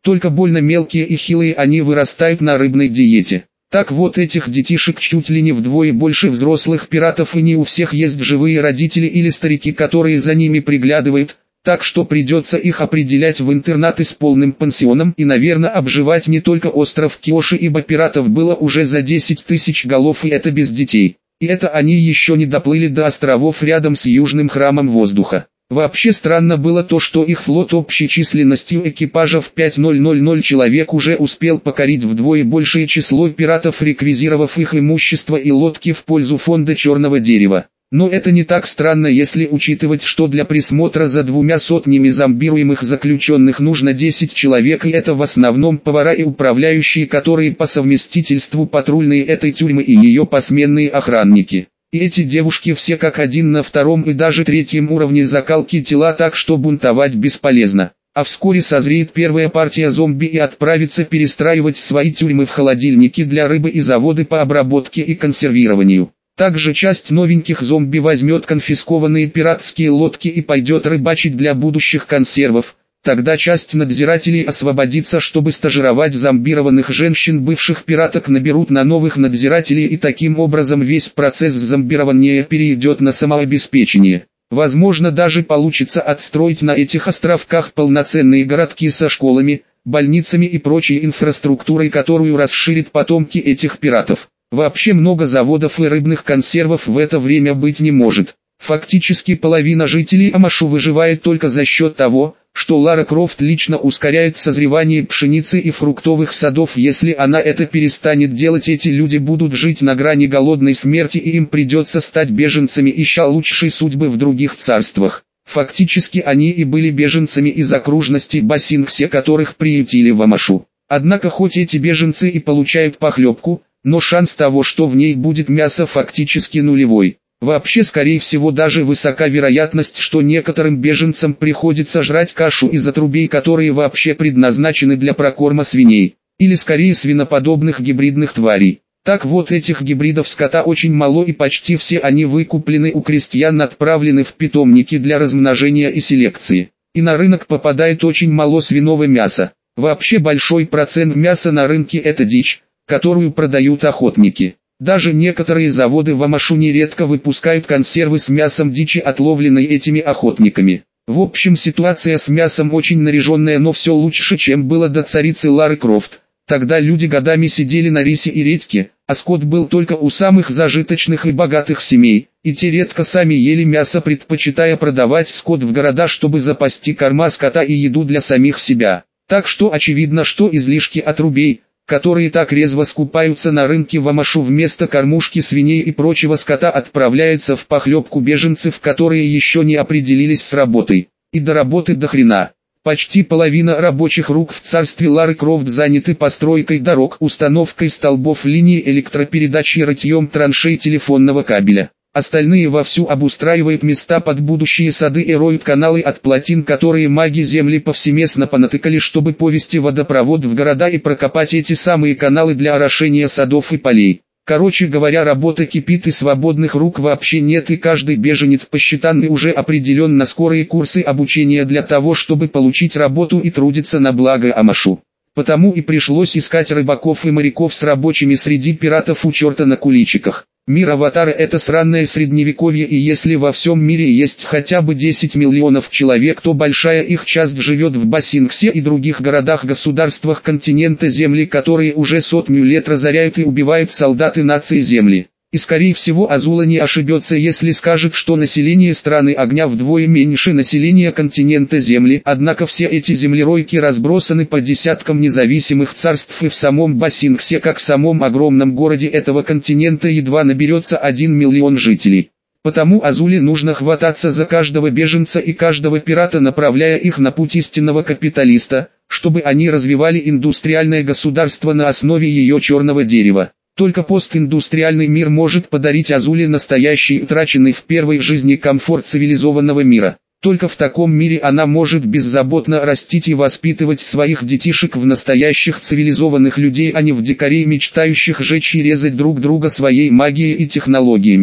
только больно мелкие и хилые они вырастают на рыбной диете. Так вот этих детишек чуть ли не вдвое больше взрослых пиратов, и не у всех есть живые родители или старики, которые за ними приглядывают, так что придется их определять в интернаты с полным пансионом и, наверное, обживать не только остров Киоши, ибо пиратов было уже за десять тысяч голов, и это без детей. И это они еще не доплыли до островов рядом с Южным храмом воздуха. Вообще странно было то, что их флот общей численностью экипажа в пять тысяч человек уже успел покорить вдвое большее число пиратов, реквизировав их имущество и лодки в пользу фонда черного дерева. Но это не так странно, если учитывать, что для присмотра за двумя сотнями зомбируемых заключенных нужно десять человек, и это в основном повара и управляющие, которые по совместительству патрульные этой тюрьмы и ее посменные охранники. И эти девушки все как один на втором и даже третьем уровне закалки тела, так что бунтовать бесполезно. А вскоре созреет первая партия зомби и отправится перестраивать свои тюрьмы в холодильники для рыбы и заводы по обработке и консервированию. Также часть новеньких зомби возьмет конфискованные пиратские лодки и пойдет рыбачить для будущих консервов. Тогда часть надзирателей освободится, чтобы стажировать зомбированных женщин бывших пираток, наберут на новых надзирателей, и таким образом весь процесс зомбирования перейдет на самообеспечение. Возможно, даже получится отстроить на этих островках полноценные городки со школами, больницами и прочей инфраструктурой, которую расширят потомки этих пиратов. Вообще много заводов и рыбных консервов в это время быть не может. Фактически половина жителей Амашу выживает только за счет того, что Лара Крофт лично ускоряет созревание пшеницы и фруктовых садов. Если она это перестанет делать, эти люди будут жить на грани голодной смерти, и им придется стать беженцами, ища лучшей судьбы в других царствах. Фактически они и были беженцами из окружности Басин, все которых приютили в Амашу. Однако хоть эти беженцы и получают похлебку, но шанс того, что в ней будет мясо, фактически нулевой. Вообще, скорее всего, даже высока вероятность, что некоторым беженцам приходится жрать кашу из отрубей, которые вообще предназначены для прокорма свиней, или скорее свиноподобных гибридных тварей. Так вот, этих гибридов скота очень мало, и почти все они выкуплены у крестьян, отправлены в питомники для размножения и селекции. И на рынок попадает очень мало свиного мяса. Вообще большой процент мяса на рынке – это дичь, которую продают охотники. Даже некоторые заводы в Амашу нередко выпускают консервы с мясом дичи, отловленной этими охотниками. В общем, ситуация с мясом очень напряженная, но все лучше, чем было до царицы Лары Крофт. Тогда люди годами сидели на рисе и редьке, а скот был только у самых зажиточных и богатых семей, и те редко сами ели мясо, предпочитая продавать скот в города, чтобы запасти корма скота и еду для самих себя. Так что очевидно, что излишки отрубей, которые так резво скупаются на рынке в Амашу, вместо кормушки свиней и прочего скота отправляются в похлебку беженцев, которые еще не определились с работой. И до работы до хрена. Почти половина рабочих рук в царстве Лары Крофт заняты постройкой дорог, установкой столбов линии электропередачи и рытьем траншей телефонного кабеля. Остальные вовсю обустраивают места под будущие сады и роют каналы от плотин, которые маги Земли повсеместно понатыкали, чтобы повести водопровод в города и прокопать эти самые каналы для орошения садов и полей. Короче говоря, работа кипит и свободных рук вообще нет, и каждый беженец посчитанный уже определен на скорые курсы обучения для того, чтобы получить работу и трудиться на благо Амашу. Потому и пришлось искать рыбаков и моряков с рабочими среди пиратов у черта на куличиках. Мир Аватара — это сраное средневековье, и если во всем мире есть хотя бы десять миллионов человек, то большая их часть живет в Басингсе и других городах-государствах континента Земли, которые уже сотню лет разоряют и убивают солдаты нации Земли. И скорее всего Азула не ошибется, если скажет, что население страны огня вдвое меньше населения континента Земли, однако все эти землеройки разбросаны по десяткам независимых царств, и в самом Басингсе, как в самом огромном городе этого континента, едва наберется один миллион жителей. Потому Азуле нужно хвататься за каждого беженца и каждого пирата, направляя их на путь истинного капиталиста, чтобы они развивали индустриальное государство на основе ее черного дерева. Только постиндустриальный мир может подарить Азуле настоящий, утраченный в первой жизни комфорт цивилизованного мира. Только в таком мире она может беззаботно растить и воспитывать своих детишек в настоящих цивилизованных людей, а не в дикарей, мечтающих жечь и резать друг друга своей магией и технологиями.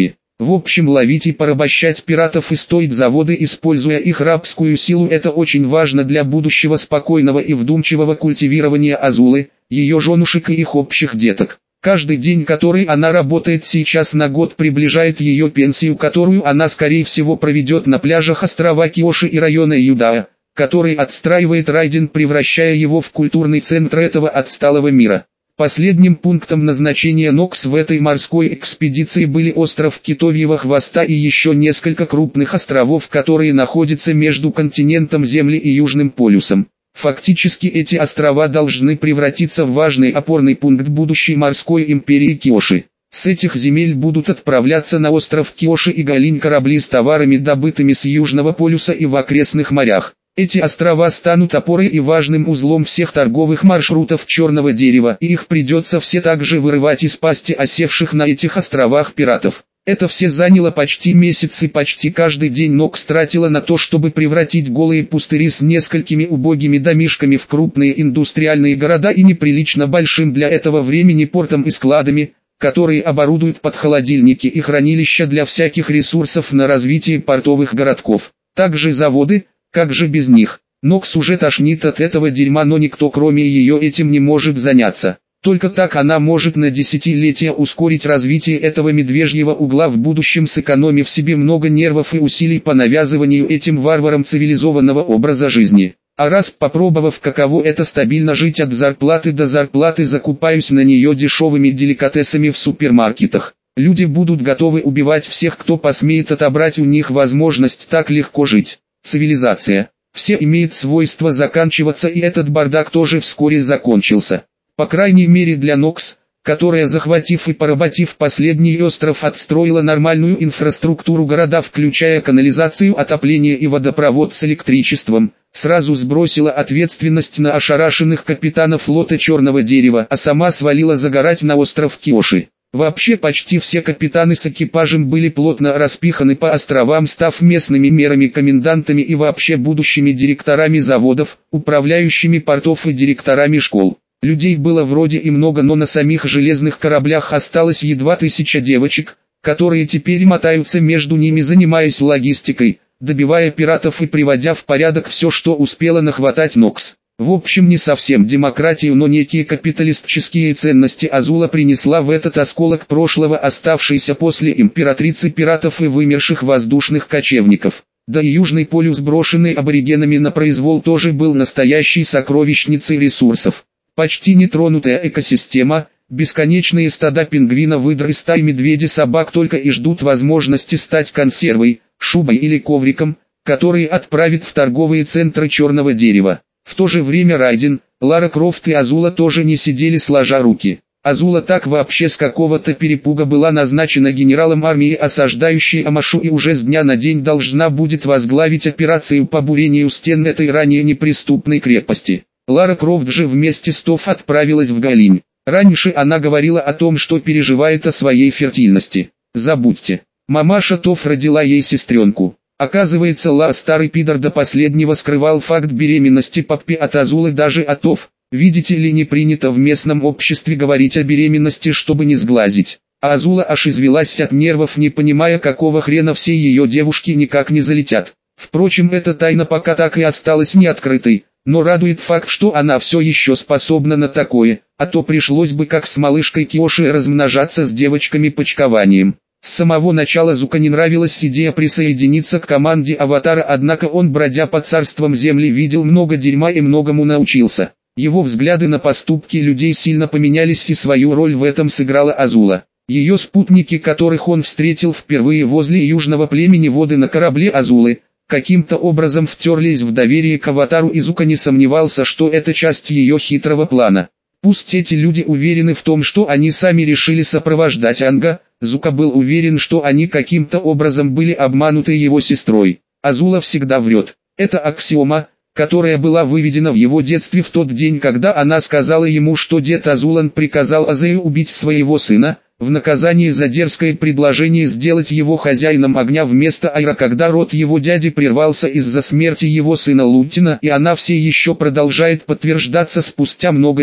В общем, ловить и порабощать пиратов и строить заводы, используя их рабскую силу, это очень важно для будущего спокойного и вдумчивого культивирования Азулы, ее женушек и их общих деток. Каждый день, который она работает сейчас на год, приближает ее пенсию, которую она скорее всего проведет на пляжах острова Киоши и района Юдаа, который отстраивает Райден, превращая его в культурный центр этого отсталого мира. Последним пунктом назначения Нокс в этой морской экспедиции были остров Китовьего Хвоста и еще несколько крупных островов, которые находятся между континентом Земли и Южным полюсом. Фактически эти острова должны превратиться в важный опорный пункт будущей морской империи Киоши. С этих земель будут отправляться на остров Киоши и Галинь корабли с товарами, добытыми с Южного полюса и в окрестных морях. Эти острова станут опорой и важным узлом всех торговых маршрутов черного дерева, и их придется все также вырывать из пасти осевших на этих островах пиратов. Это все заняло почти месяц, и почти каждый день Нокс тратила на то, чтобы превратить голые пустыри с несколькими убогими домишками в крупные индустриальные города и неприлично большим для этого времени портом и складами, которые оборудуют под холодильники и хранилища для всяких ресурсов на развитие портовых городков. Также заводы, как же без них? Нокс уже тошнит от этого дерьма, но никто кроме ее этим не может заняться. Только так она может на десятилетия ускорить развитие этого медвежьего угла в будущем, сэкономив себе много нервов и усилий по навязыванию этим варварам цивилизованного образа жизни. А раз попробовав, каково это стабильно жить от зарплаты до зарплаты, закупаюсь на нее дешевыми деликатесами в супермаркетах. Люди будут готовы убивать всех, кто посмеет отобрать у них возможность так легко жить. Цивилизация. Все имеет свойство заканчиваться, и этот бардак тоже вскоре закончился. По крайней мере для Нокс, которая, захватив и поработив последний остров, отстроила нормальную инфраструктуру города, включая канализацию, отопление и водопровод с электричеством, сразу сбросила ответственность на ошарашенных капитанов флота Черного Дерева, а сама свалила загорать на остров Киоши. Вообще почти все капитаны с экипажем были плотно распиханы по островам, став местными мерами, комендантами и вообще будущими директорами заводов, управляющими портов и директорами школ. Людей было вроде и много, но на самих железных кораблях осталось едва тысяча девочек, которые теперь мотаются между ними, занимаясь логистикой, добивая пиратов и приводя в порядок все, что успела нахватать Нокс. В общем, не совсем демократию, но некие капиталистические ценности Азула принесла в этот осколок прошлого, оставшийся после императрицы пиратов и вымерших воздушных кочевников. Да и Южный полюс, брошенный аборигенами на произвол, тоже был настоящей сокровищницей ресурсов. Почти нетронутая экосистема, бесконечные стада пингвина, выдр и стаи медведей, собак только и ждут возможности стать консервой, шубой или ковриком, который отправит в торговые центры Черного Дерева. В то же время Райден, Лара Крофт и Азула тоже не сидели сложа руки. Азула так вообще с какого-то перепуга была назначена генералом армии, осаждающей Амашу, и уже с дня на день должна будет возглавить операцию по бурению стен этой ранее неприступной крепости. Лара Крофт же вместе с Тоф отправилась в Галинь. Раньше она говорила о том, что переживает о своей фертильности. Забудьте. Мамаша Тоф родила ей сестренку. Оказывается, Ла, старый пидор, до последнего скрывал факт беременности Паппи от Азулы, даже от Тоф. Видите ли, не принято в местном обществе говорить о беременности, чтобы не сглазить. А Азула аж извелась от нервов, не понимая, какого хрена все ее девушки никак не залетят. Впрочем, эта тайна пока так и осталась неоткрытой. Но радует факт, что она все еще способна на такое, а то пришлось бы как с малышкой Киоши размножаться с девочками почкованием. С самого начала Зука не нравилась идея присоединиться к команде Аватара, однако он, бродя по царствам Земли, видел много дерьма и многому научился. Его взгляды на поступки людей сильно поменялись, и свою роль в этом сыграла Азула. Ее спутники, которых он встретил впервые возле южного племени Воды на корабле Азулы, каким-то образом втерлись в доверие к Аватару, и Зука не сомневался, что это часть ее хитрого плана. Пусть эти люди уверены в том, что они сами решили сопровождать Анга, Зука был уверен, что они каким-то образом были обмануты его сестрой. Азула всегда врет. Это аксиома, которая была выведена в его детстве в тот день, когда она сказала ему, что дед Азулан приказал Азею убить своего сына, в наказание за дерзкое предложение сделать его хозяином огня вместо Айра, когда род его дяди прервался из-за смерти его сына Лутина, и она все еще продолжает подтверждаться спустя много лет.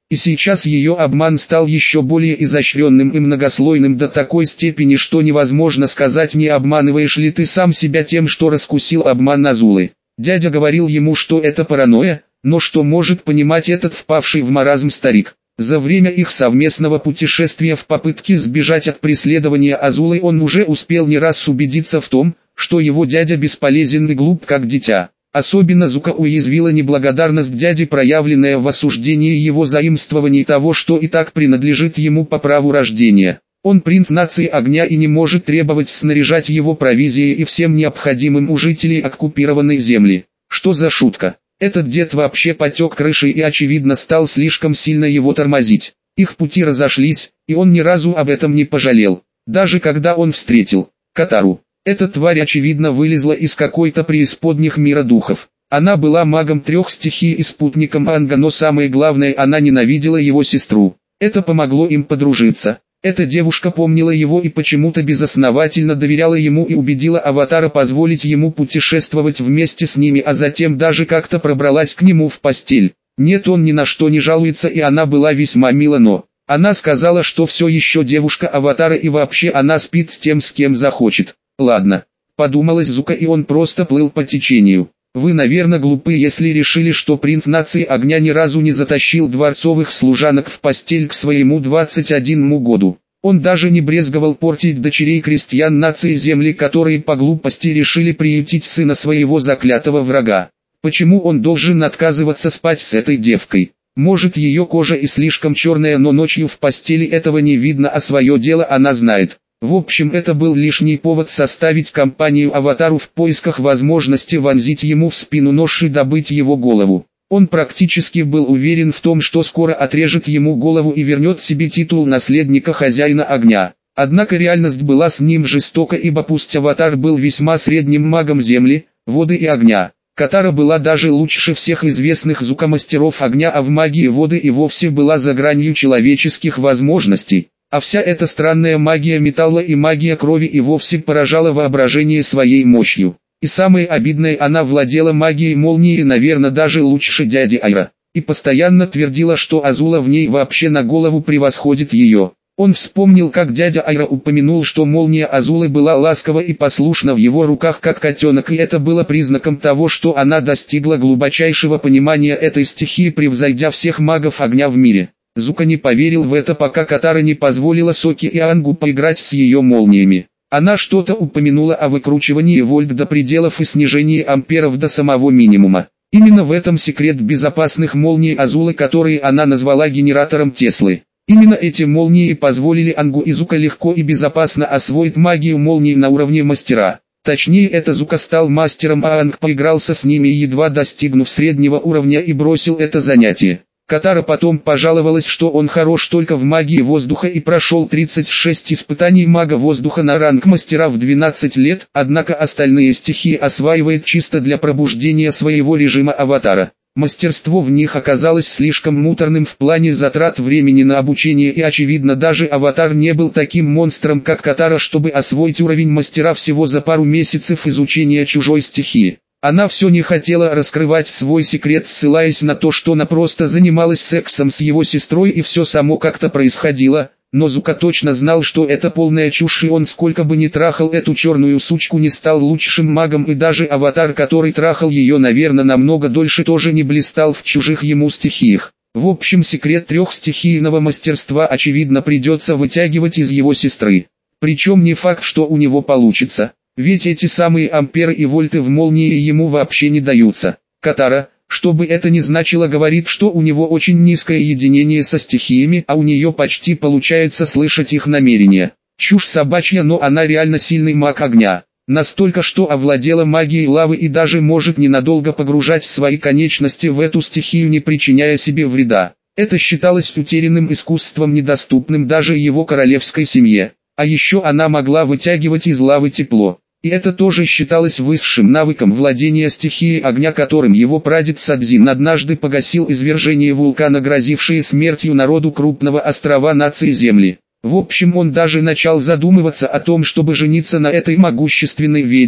И сейчас ее обман стал еще более изощренным и многослойным до такой степени, что невозможно сказать, не обманываешь ли ты сам себя тем, что раскусил обман Азулы. Дядя говорил ему, что это паранойя, но что может понимать этот впавший в маразм старик. За время их совместного путешествия в попытке сбежать от преследования Азулы он уже успел не раз убедиться в том, что его дядя бесполезен и глуп как дитя. Особенно Зука уязвила неблагодарность дяди, проявленная в осуждении его заимствований того, что и так принадлежит ему по праву рождения. Он принц нации огня и не может требовать снаряжать его провизией и всем необходимым у жителей оккупированной земли. Что за шутка? Этот дед вообще потек крышей и очевидно стал слишком сильно его тормозить. Их пути разошлись, и он ни разу об этом не пожалел. Даже когда он встретил Катару. Эта тварь очевидно вылезла из какой-то преисподних мира духов. Она была магом трех стихий и спутником Анга, но самое главное, она ненавидела его сестру. Это помогло им подружиться. Эта девушка помнила его и почему-то безосновательно доверяла ему и убедила Аватара позволить ему путешествовать вместе с ними, а затем даже как-то пробралась к нему в постель. Нет, он ни на что не жалуется, и она была весьма мила, но... Она сказала, что все еще девушка Аватара и вообще она спит с тем, с кем захочет. Ладно, подумалось Зука, и он просто плыл по течению. Вы, наверное, глупы, если решили, что принц нации огня ни разу не затащил дворцовых служанок в постель к своему двадцать одному году. Он даже не брезговал портить дочерей крестьян нации земли, которые по глупости решили приютить сына своего заклятого врага. Почему он должен отказываться спать с этой девкой? Может, ее кожа и слишком черная, но ночью в постели этого не видно, а свое дело она знает. В общем, это был лишний повод составить компанию Аватару в поисках возможности вонзить ему в спину нож и добыть его голову. Он практически был уверен в том, что скоро отрежет ему голову и вернет себе титул наследника хозяина огня. Однако реальность была с ним жестока, ибо пусть Аватар был весьма средним магом земли, воды и огня, Катара была даже лучше всех известных Зука-мастеров огня, а в магии воды и вовсе была за гранью человеческих возможностей. А вся эта странная магия металла и магия крови и вовсе поражала воображение своей мощью. И самое обидное, она владела магией молнии, наверное, даже лучше дяди Айра. И постоянно твердила, что Азула в ней вообще на голову превосходит ее. Он вспомнил, как дядя Айра упомянул, что молния Азулы была ласкова и послушна в его руках как котенок, и это было признаком того, что она достигла глубочайшего понимания этой стихии, превзойдя всех магов огня в мире. Зука не поверил в это, пока Катара не позволила Соки и Ангу поиграть с ее молниями. Она что-то упомянула о выкручивании вольт до пределов и снижении амперов до самого минимума. Именно в этом секрет безопасных молний Азулы, которые она назвала генератором Теслы. Именно эти молнии позволили Ангу и Зука легко и безопасно освоить магию молний на уровне мастера. Точнее, это Зука стал мастером, а Анг поигрался с ними, едва достигнув среднего уровня, и бросил это занятие. Катара потом пожаловалась, что он хорош только в магии воздуха и прошел тридцать шесть испытаний мага воздуха на ранг мастера в двенадцать лет, однако остальные стихии осваивает чисто для пробуждения своего режима аватара. Мастерство в них оказалось слишком муторным в плане затрат времени на обучение, и очевидно, даже аватар не был таким монстром, как Катара, чтобы освоить уровень мастера всего за пару месяцев изучения чужой стихии. Она все не хотела раскрывать свой секрет, ссылаясь на то, что она просто занималась сексом с его сестрой и все само как-то происходило, но Зука точно знал, что это полная чушь, и он сколько бы ни трахал эту черную сучку, не стал лучшим магом, и даже аватар, который трахал ее, наверное, намного дольше, тоже не блистал в чужих ему стихиях. В общем, секрет трехстихийного мастерства очевидно придется вытягивать из его сестры. Причем не факт, что у него получится. Ведь эти самые амперы и вольты в молнии ему вообще не даются. Катара, что бы это ни значило, говорит, что у него очень низкое единение со стихиями, а у нее почти получается слышать их намерения. Чушь собачья, но она реально сильный маг огня. Настолько, что овладела магией лавы и даже может ненадолго погружать свои конечности в эту стихию, не причиняя себе вреда. Это считалось утерянным искусством, недоступным даже его королевской семье. А еще она могла вытягивать из лавы тепло. И это тоже считалось высшим навыком владения стихией огня, которым его прадед Садзин однажды погасил извержение вулкана, грозившее смертью народу крупного острова нации Земли. В общем, он даже начал задумываться о том, чтобы жениться на этой могущественной ведьме,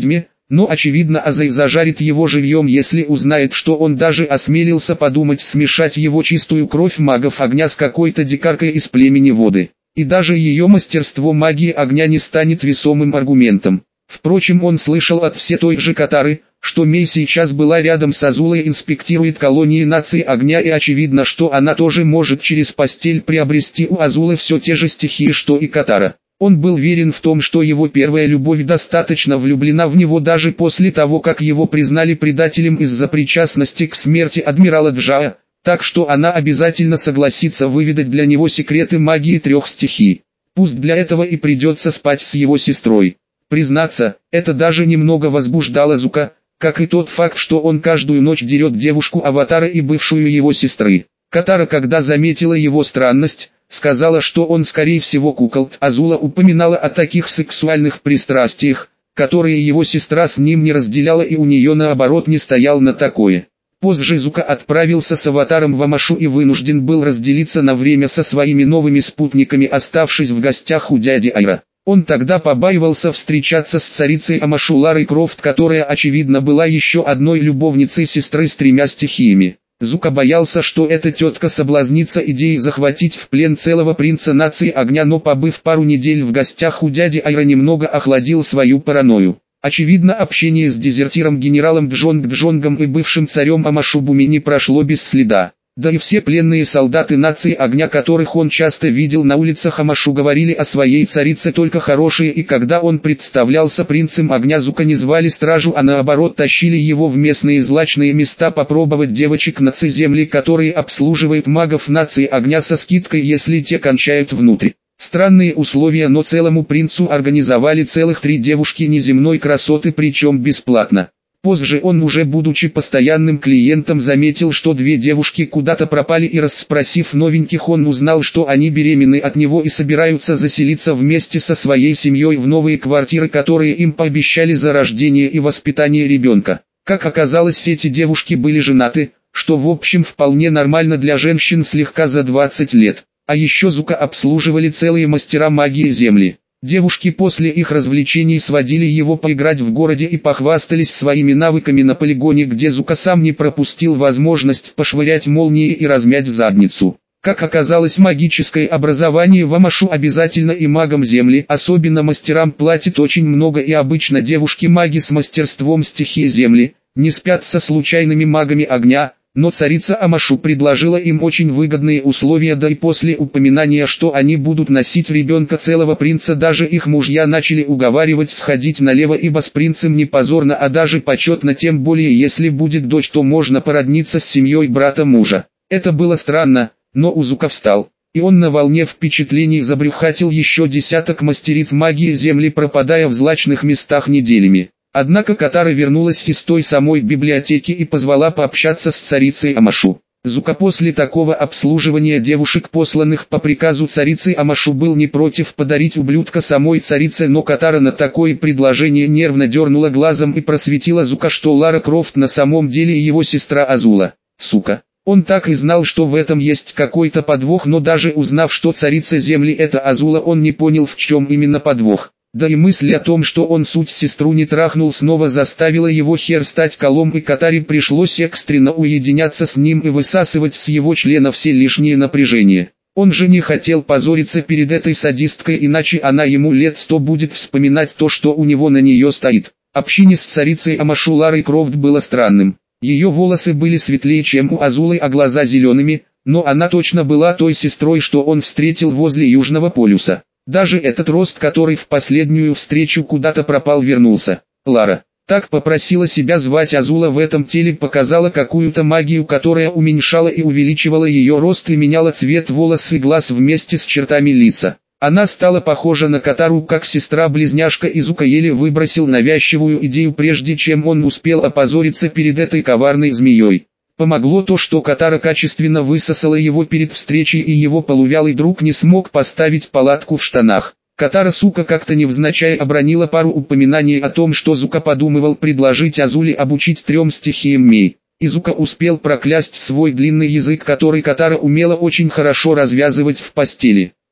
Но очевидно Азай зажарит его живьем, если узнает, что он даже осмелился подумать смешать его чистую кровь магов огня с какой-то дикаркой из племени воды. И даже ее мастерство магии огня не станет весомым аргументом. Впрочем, он слышал от все той же Катары, что Мей сейчас была рядом с Азулой и инспектирует колонии нации огня, и очевидно, что она тоже может через постель приобрести у Азулы все те же стихии, что и Катара. Он был верен в том, что его первая любовь достаточно влюблена в него даже после того, как его признали предателем из-за причастности к смерти адмирала Джаа, так что она обязательно согласится выведать для него секреты магии трех стихий. Пусть для этого и придется спать с его сестрой. Признаться, это даже немного возбуждало Зука, как и тот факт, что он каждую ночь дерет девушку Аватара и бывшую его сестры. Катара, когда заметила его странность, сказала, что он скорее всего куколд. Азула упоминала о таких сексуальных пристрастиях, которые его сестра с ним не разделяла, и у нее наоборот не стоял на такое. Позже Зука отправился с Аватаром в Амашу и вынужден был разделиться на время со своими новыми спутниками, оставшись в гостях у дяди Айра. Он тогда побаивался встречаться с царицей Амашу Ларой Крофт, которая очевидно была еще одной любовницей сестры с тремя стихиями. Зука боялся, что эта тетка соблазнится идеей захватить в плен целого принца нации огня, но побыв пару недель в гостях у дяди Айра, немного охладил свою паранойю. Очевидно, общение с дезертиром генералом Джонг Джонгом и бывшим царем Амашубуми не прошло без следа. Да и все пленные солдаты нации огня, которых он часто видел на улицах Амашу, говорили о своей царице только хорошие, и когда он представлялся принцем огня, Зука не звали стражу, а наоборот тащили его в местные злачные места попробовать девочек нации земли, которые обслуживают магов нации огня со скидкой, если те кончают внутрь. Странные условия, но целому принцу организовали целых три девушки неземной красоты, причем бесплатно. Позже он, уже будучи постоянным клиентом, заметил, что две девушки куда-то пропали, и расспросив новеньких, он узнал, что они беременны от него и собираются заселиться вместе со своей семьей в новые квартиры, которые им пообещали за рождение и воспитание ребенка. Как оказалось, эти девушки были женаты, что в общем вполне нормально для женщин слегка за двадцать лет. А еще Зука обслуживали целые мастера магии земли. Девушки после их развлечений сводили его поиграть в городе и похвастались своими навыками на полигоне, где Зука сам не пропустил возможность пошвырять молнии и размять задницу. Как оказалось, магическое образование в Амашу обязательно и магам земли, особенно мастерам, платит очень много, и обычно девушки-маги с мастерством стихии земли не спят со случайными магами огня. Но царица Амашу предложила им очень выгодные условия, да и после упоминания, что они будут носить ребенка целого принца, даже их мужья начали уговаривать сходить налево, ибо с принцем не позорно, а даже почетно, тем более если будет дочь, то можно породниться с семьей брата мужа. Это было странно, но у Зука встал, и он на волне впечатлений забрюхатил еще десяток мастериц магии земли, пропадая в злачных местах неделями. Однако Катара вернулась из той самой библиотеки и позвала пообщаться с царицей Амашу. Зука после такого обслуживания девушек, посланных по приказу царицы Амашу, был не против подарить ублюдка самой царице, но Катара на такое предложение нервно дернула глазом и просветила Зука, что Лара Крофт на самом деле его сестра Азула. Сука. Он так и знал, что в этом есть какой-то подвох, но даже узнав, что царица земли это Азула, он не понял, в чем именно подвох. Да и мысль о том, что он суть сестру не трахнул, снова заставила его хер стать колом, и Катаре пришлось экстренно уединяться с ним и высасывать с его члена все лишнее напряжение. Он же не хотел позориться перед этой садисткой, иначе она ему лет сто будет вспоминать то, что у него на нее стоит. Общение с царицей Амашу Ларой Крофт было странным. Ее волосы были светлее, чем у Азулы, а глаза зелеными, но она точно была той сестрой, что он встретил возле Южного полюса. Даже этот рост, который в последнюю встречу куда-то пропал, вернулся. Лара так попросила себя звать. Азула в этом теле показала какую-то магию, которая уменьшала и увеличивала ее рост и меняла цвет волос и глаз вместе с чертами лица. Она стала похожа на Катару, как сестра-близняшка, и Зука еле выбросил навязчивую идею, прежде чем он успел опозориться перед этой коварной змеей. Помогло то, что Катара качественно высосала его перед встречей, и его полувялый друг не смог поставить палатку в штанах. Катара, сука, как-то невзначай обронила пару упоминаний о том, что Зука подумывал предложить Азуле обучить трем стихиям Мей. И Зука успел проклясть свой длинный язык, который Катара умела очень хорошо развязывать в постели.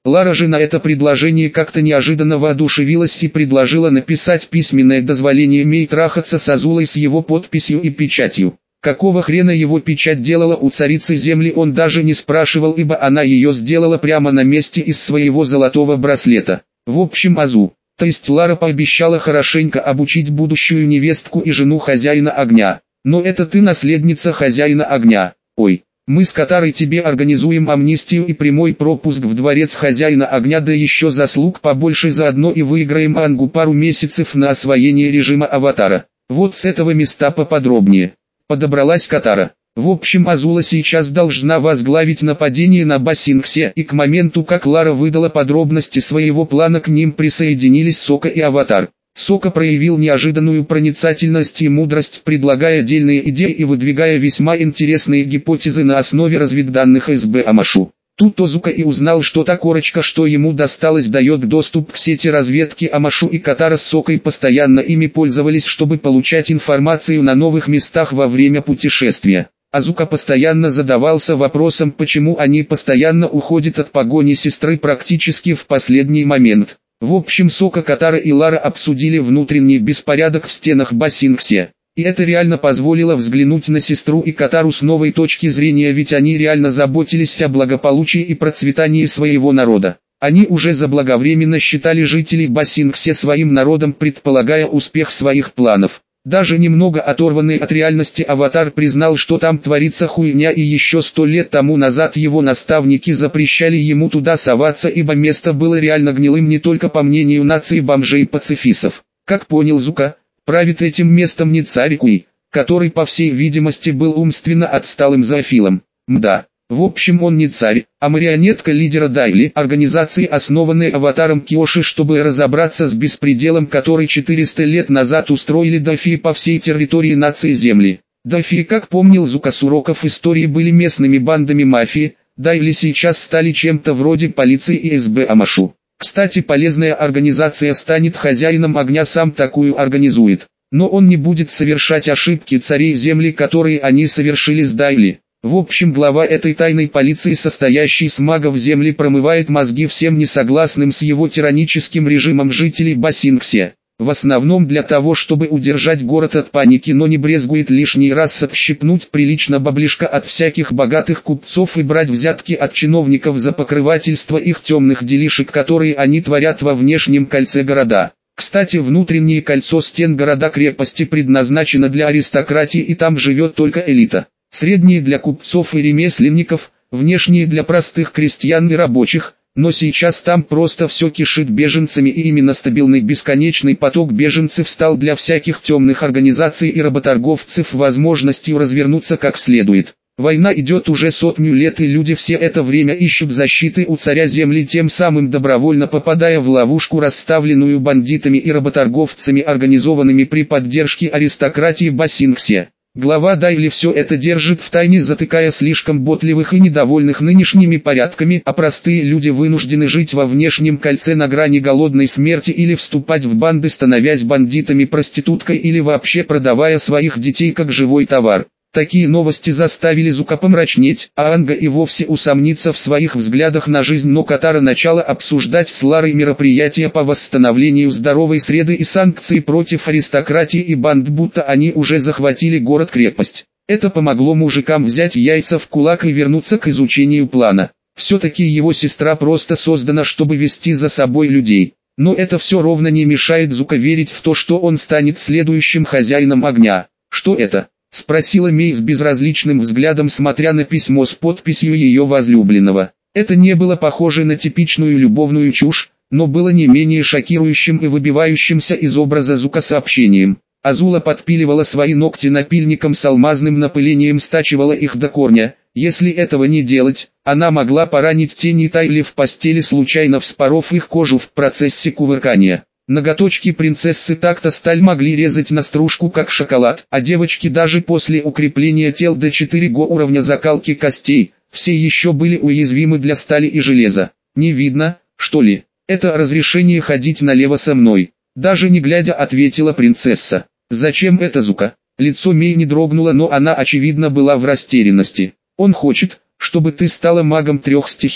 Лара же на это предложение как-то неожиданно воодушевилась и предложила написать письменное дозволение Мей трахаться с Азулой с его подписью и печатью. Какого хрена его печать делала у царицы земли, он даже не спрашивал, ибо она ее сделала прямо на месте из своего золотого браслета. В общем, Азу, то есть Лара, пообещала хорошенько обучить будущую невестку и жену хозяина огня. Но это ты наследница хозяина огня. Ой, мы с Катарой тебе организуем амнистию и прямой пропуск в дворец хозяина огня, да еще заслуг побольше, заодно и выиграем Ангу пару месяцев на освоение режима аватара. Вот с этого места поподробнее. Подобралась Катара. В общем, Азула сейчас должна возглавить нападение на Бассингсе, и к моменту, как Лара выдала подробности своего плана, к ним присоединились Сока и Аватар. Сока проявил неожиданную проницательность и мудрость, предлагая отдельные идеи и выдвигая весьма интересные гипотезы на основе разведданных эс бэ Амашу. Тут Озука и узнал, что та корочка, что ему досталась, дает доступ к сети разведки Амашу, и Катара с Сокой постоянно ими пользовались, чтобы получать информацию на новых местах во время путешествия. Азука постоянно задавался вопросом, почему они постоянно уходят от погони сестры практически в последний момент. В общем, Сока, Катара и Лара обсудили внутренний беспорядок в стенах Бассингсе. И это реально позволило взглянуть на сестру и Катару с новой точки зрения, ведь они реально заботились о благополучии и процветании своего народа. Они уже заблаговременно считали жителей Бассингсе своим народом, предполагая успех своих планов. Даже немного оторванный от реальности Аватар признал, что там творится хуйня, и еще сто лет тому назад его наставники запрещали ему туда соваться, ибо место было реально гнилым не только по мнению нации бомжей-пацифистов. Как понял Зука, правит этим местом не царь Куй, который по всей видимости был умственно отсталым зоофилом. Мда. В общем, он не царь, а марионетка лидера Дайли, организации, основанной Аватаром Киоши, чтобы разобраться с беспределом, который четыреста лет назад устроили Дафи по всей территории нации Земли. Дафи, как помнил Зука с уроков истории, были местными бандами мафии, Дайли сейчас стали чем-то вроде полиции и эс бэ Амашу. Кстати, полезная организация станет хозяином огня, сам такую организует. Но он не будет совершать ошибки царей Земли, которые они совершили с Дайли. В общем, глава этой тайной полиции, состоящей с магов Земли, промывает мозги всем несогласным с его тираническим режимом жителей Бассингсе. В основном для того, чтобы удержать город от паники, но не брезгует лишний раз отщипнуть прилично баблишка от всяких богатых купцов и брать взятки от чиновников за покрывательство их темных делишек, которые они творят во внешнем кольце города. Кстати, внутреннее кольцо стен города-крепости предназначено для аристократии, и там живет только элита. Средние для купцов и ремесленников, внешние для простых крестьян и рабочих, но сейчас там просто все кишит беженцами, и именно стабильный бесконечный поток беженцев стал для всяких темных организаций и работорговцев возможностью развернуться как следует. Война идет уже сотню лет, и люди все это время ищут защиты у царя Земли, тем самым добровольно попадая в ловушку, расставленную бандитами и работорговцами, организованными при поддержке аристократии Бассингсе. Глава Дайли все это держит в тайне, затыкая слишком ботливых и недовольных нынешними порядками, а простые люди вынуждены жить во внешнем кольце на грани голодной смерти или вступать в банды, становясь бандитами, проституткой или вообще продавая своих детей как живой товар. Такие новости заставили Зука помрачнеть, а Анга и вовсе усомниться в своих взглядах на жизнь, но Катара начала обсуждать с Ларой мероприятия по восстановлению здоровой среды и санкции против аристократии и банд, будто они уже захватили город-крепость. Это помогло мужикам взять яйца в кулак и вернуться к изучению плана. Все-таки его сестра просто создана, чтобы вести за собой людей. Но это все ровно не мешает Зука верить в то, что он станет следующим хозяином огня. Что это? — спросила Мей с безразличным взглядом, смотря на письмо с подписью ее возлюбленного. Это не было похоже на типичную любовную чушь, но было не менее шокирующим и выбивающимся из образа Зука сообщением. Азула подпиливала свои ногти напильником с алмазным напылением, стачивала их до корня. Если этого не делать, она могла поранить тени Тайли в постели, случайно вспоров их кожу в процессе кувыркания. Ноготочки принцессы так-то сталь могли резать на стружку как шоколад, а девочки даже после укрепления тел до четырёх уровня закалки костей, все еще были уязвимы для стали и железа. Не видно, что ли? Это разрешение ходить налево со мной. Даже не глядя, ответила принцесса. Зачем это, Зука? Лицо Мей не дрогнуло, но она очевидно была в растерянности. Он хочет, чтобы ты стала магом трех стихий.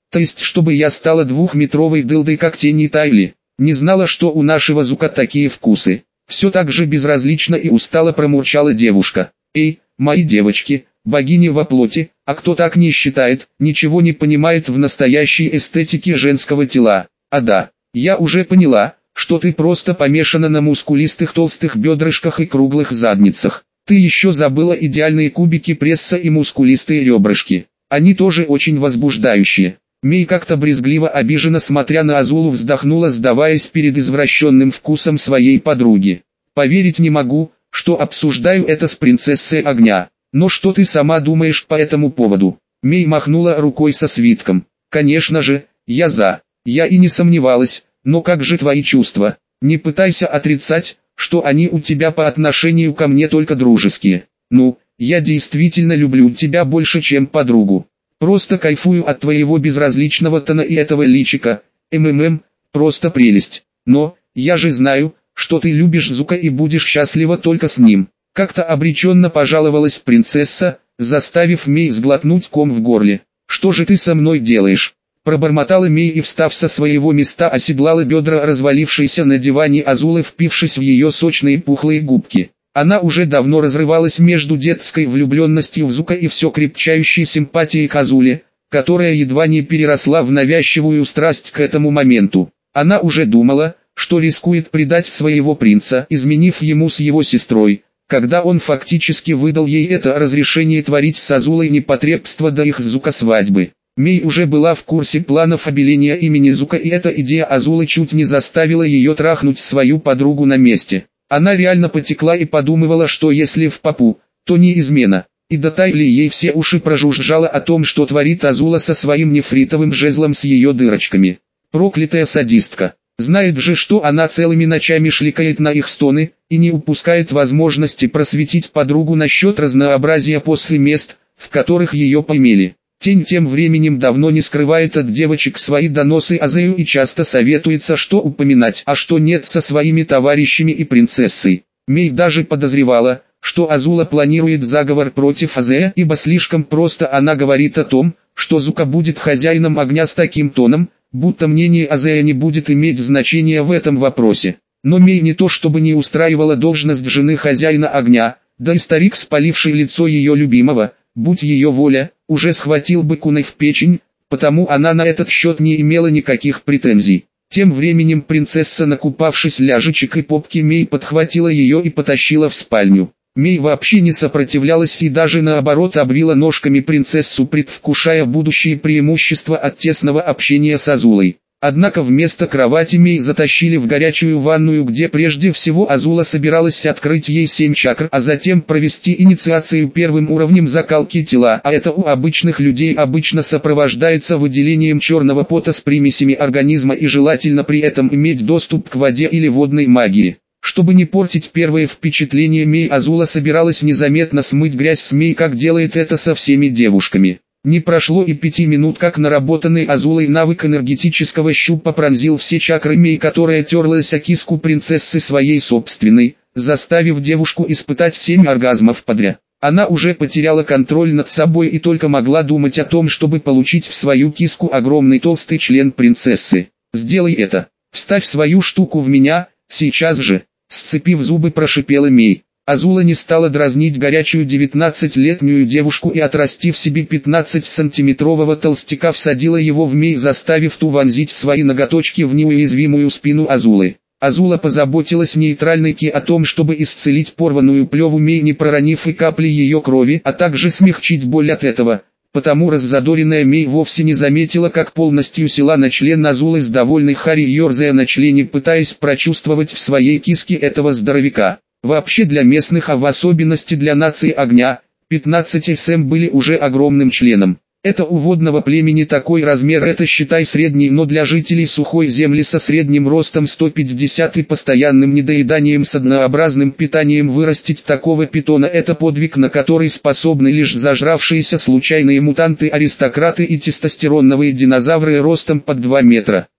То есть, чтобы я стала двухметровой дылдой, как тени Тайли. Не знала, что у нашего Зука такие вкусы. Все так же безразлично и устало промурчала девушка. Эй, мои девочки, богини во плоти, а кто так не считает, ничего не понимает в настоящей эстетике женского тела. А да, я уже поняла, что ты просто помешана на мускулистых толстых бедрышках и круглых задницах. Ты еще забыла идеальные кубики пресса и мускулистые ребрышки. Они тоже очень возбуждающие. Мей как-то брезгливо обиженно смотря на Азулу вздохнула, сдаваясь перед извращенным вкусом своей подруги. Поверить не могу, что обсуждаю это с принцессой огня. Но что ты сама думаешь по этому поводу? Мей махнула рукой со свитком. Конечно же, я за. Я и не сомневалась, но как же твои чувства? Не пытайся отрицать, что они у тебя по отношению ко мне только дружеские. Ну, я действительно люблю тебя больше, чем подругу. Просто кайфую от твоего безразличного тона и этого личика. МММ, просто прелесть. Но, я же знаю, что ты любишь Зука и будешь счастлива только с ним. Как-то обреченно пожаловалась принцесса, заставив Мей сглотнуть ком в горле. Что же ты со мной делаешь? Пробормотала Мей и, встав со своего места, оседлала бедра развалившейся на диване Азулы, впившись в ее сочные пухлые губки. Она уже давно разрывалась между детской влюбленностью в Зука и все крепчающей симпатией к Азуле, которая едва не переросла в навязчивую страсть к этому моменту. Она уже думала, что рискует предать своего принца, изменив ему с его сестрой, когда он фактически выдал ей это разрешение творить с Азулой непотребство до их с Зука свадьбы. Мей уже была в курсе планов обеления имени Зука, и эта идея Азулы чуть не заставила ее трахнуть свою подругу на месте. Она реально потекла и подумывала, что если в попу, то не измена. И до Тайли ей все уши прожужжало о том, что творит Азула со своим нефритовым жезлом с ее дырочками. Проклятая садистка. Знает же, что она целыми ночами шликает на их стоны, и не упускает возможности просветить подругу насчет разнообразия поз и мест, в которых ее поимели. Тень тем временем давно не скрывает от девочек свои доносы Азею и часто советуется, что упоминать, а что нет, со своими товарищами и принцессой. Мей даже подозревала, что Азула планирует заговор против Азея, ибо слишком просто она говорит о том, что Зука будет хозяином огня с таким тоном, будто мнение Азея не будет иметь значения в этом вопросе. Но Мей не то чтобы не устраивала должность жены хозяина огня, да и старик, спаливший лицо ее любимого, будь ее воля, уже схватил бы куной в печень, потому она на этот счет не имела никаких претензий. Тем временем принцесса, накупавшись ляжечек и попки Мей, подхватила ее и потащила в спальню. Мей вообще не сопротивлялась и даже наоборот обвила ножками принцессу, предвкушая будущие преимущества от тесного общения с Азулой. Однако вместо кровати Мей затащили в горячую ванную, где прежде всего Азула собиралась открыть ей семь чакр, а затем провести инициацию первым уровнем закалки тела, а это у обычных людей обычно сопровождается выделением черного пота с примесями организма и желательно при этом иметь доступ к воде или водной магии. Чтобы не портить первое впечатление Мей, Азула собиралась незаметно смыть грязь с Мей, как делает это со всеми девушками. Не прошло и пяти минут, как наработанный Азулой навык энергетического щупа пронзил все чакры Мей, которая терлась о киску принцессы своей собственной, заставив девушку испытать семь оргазмов подряд. Она уже потеряла контроль над собой и только могла думать о том, чтобы получить в свою киску огромный толстый член принцессы. «Сделай это! Вставь свою штуку в меня, сейчас же!» Сцепив зубы, прошипела Мей. Азула не стала дразнить горячую девятнадцатилетнюю девушку и, отрастив себе пятнадцатисантиметрового толстяка, всадила его в Мей, заставив ту вонзить свои ноготочки в неуязвимую спину Азулы. Азула позаботилась в нейтральной ки о том, чтобы исцелить порванную плеву Мей, не проронив и капли ее крови, а также смягчить боль от этого. Потому раззадоренная Мей вовсе не заметила, как полностью села на член Азулы, с довольной Хари ерзая на члене, пытаясь прочувствовать в своей киске этого здоровяка. Вообще для местных, а в особенности для нации огня, пятнадцать сантиметров были уже огромным членом. Это у водного племени такой размер, это считай средний, но для жителей сухой земли со средним ростом сто пятьдесят и постоянным недоеданием с однообразным питанием вырастить такого питона — это подвиг, на который способны лишь зажравшиеся случайные мутанты, аристократы и тестостероновые динозавры ростом под два метра.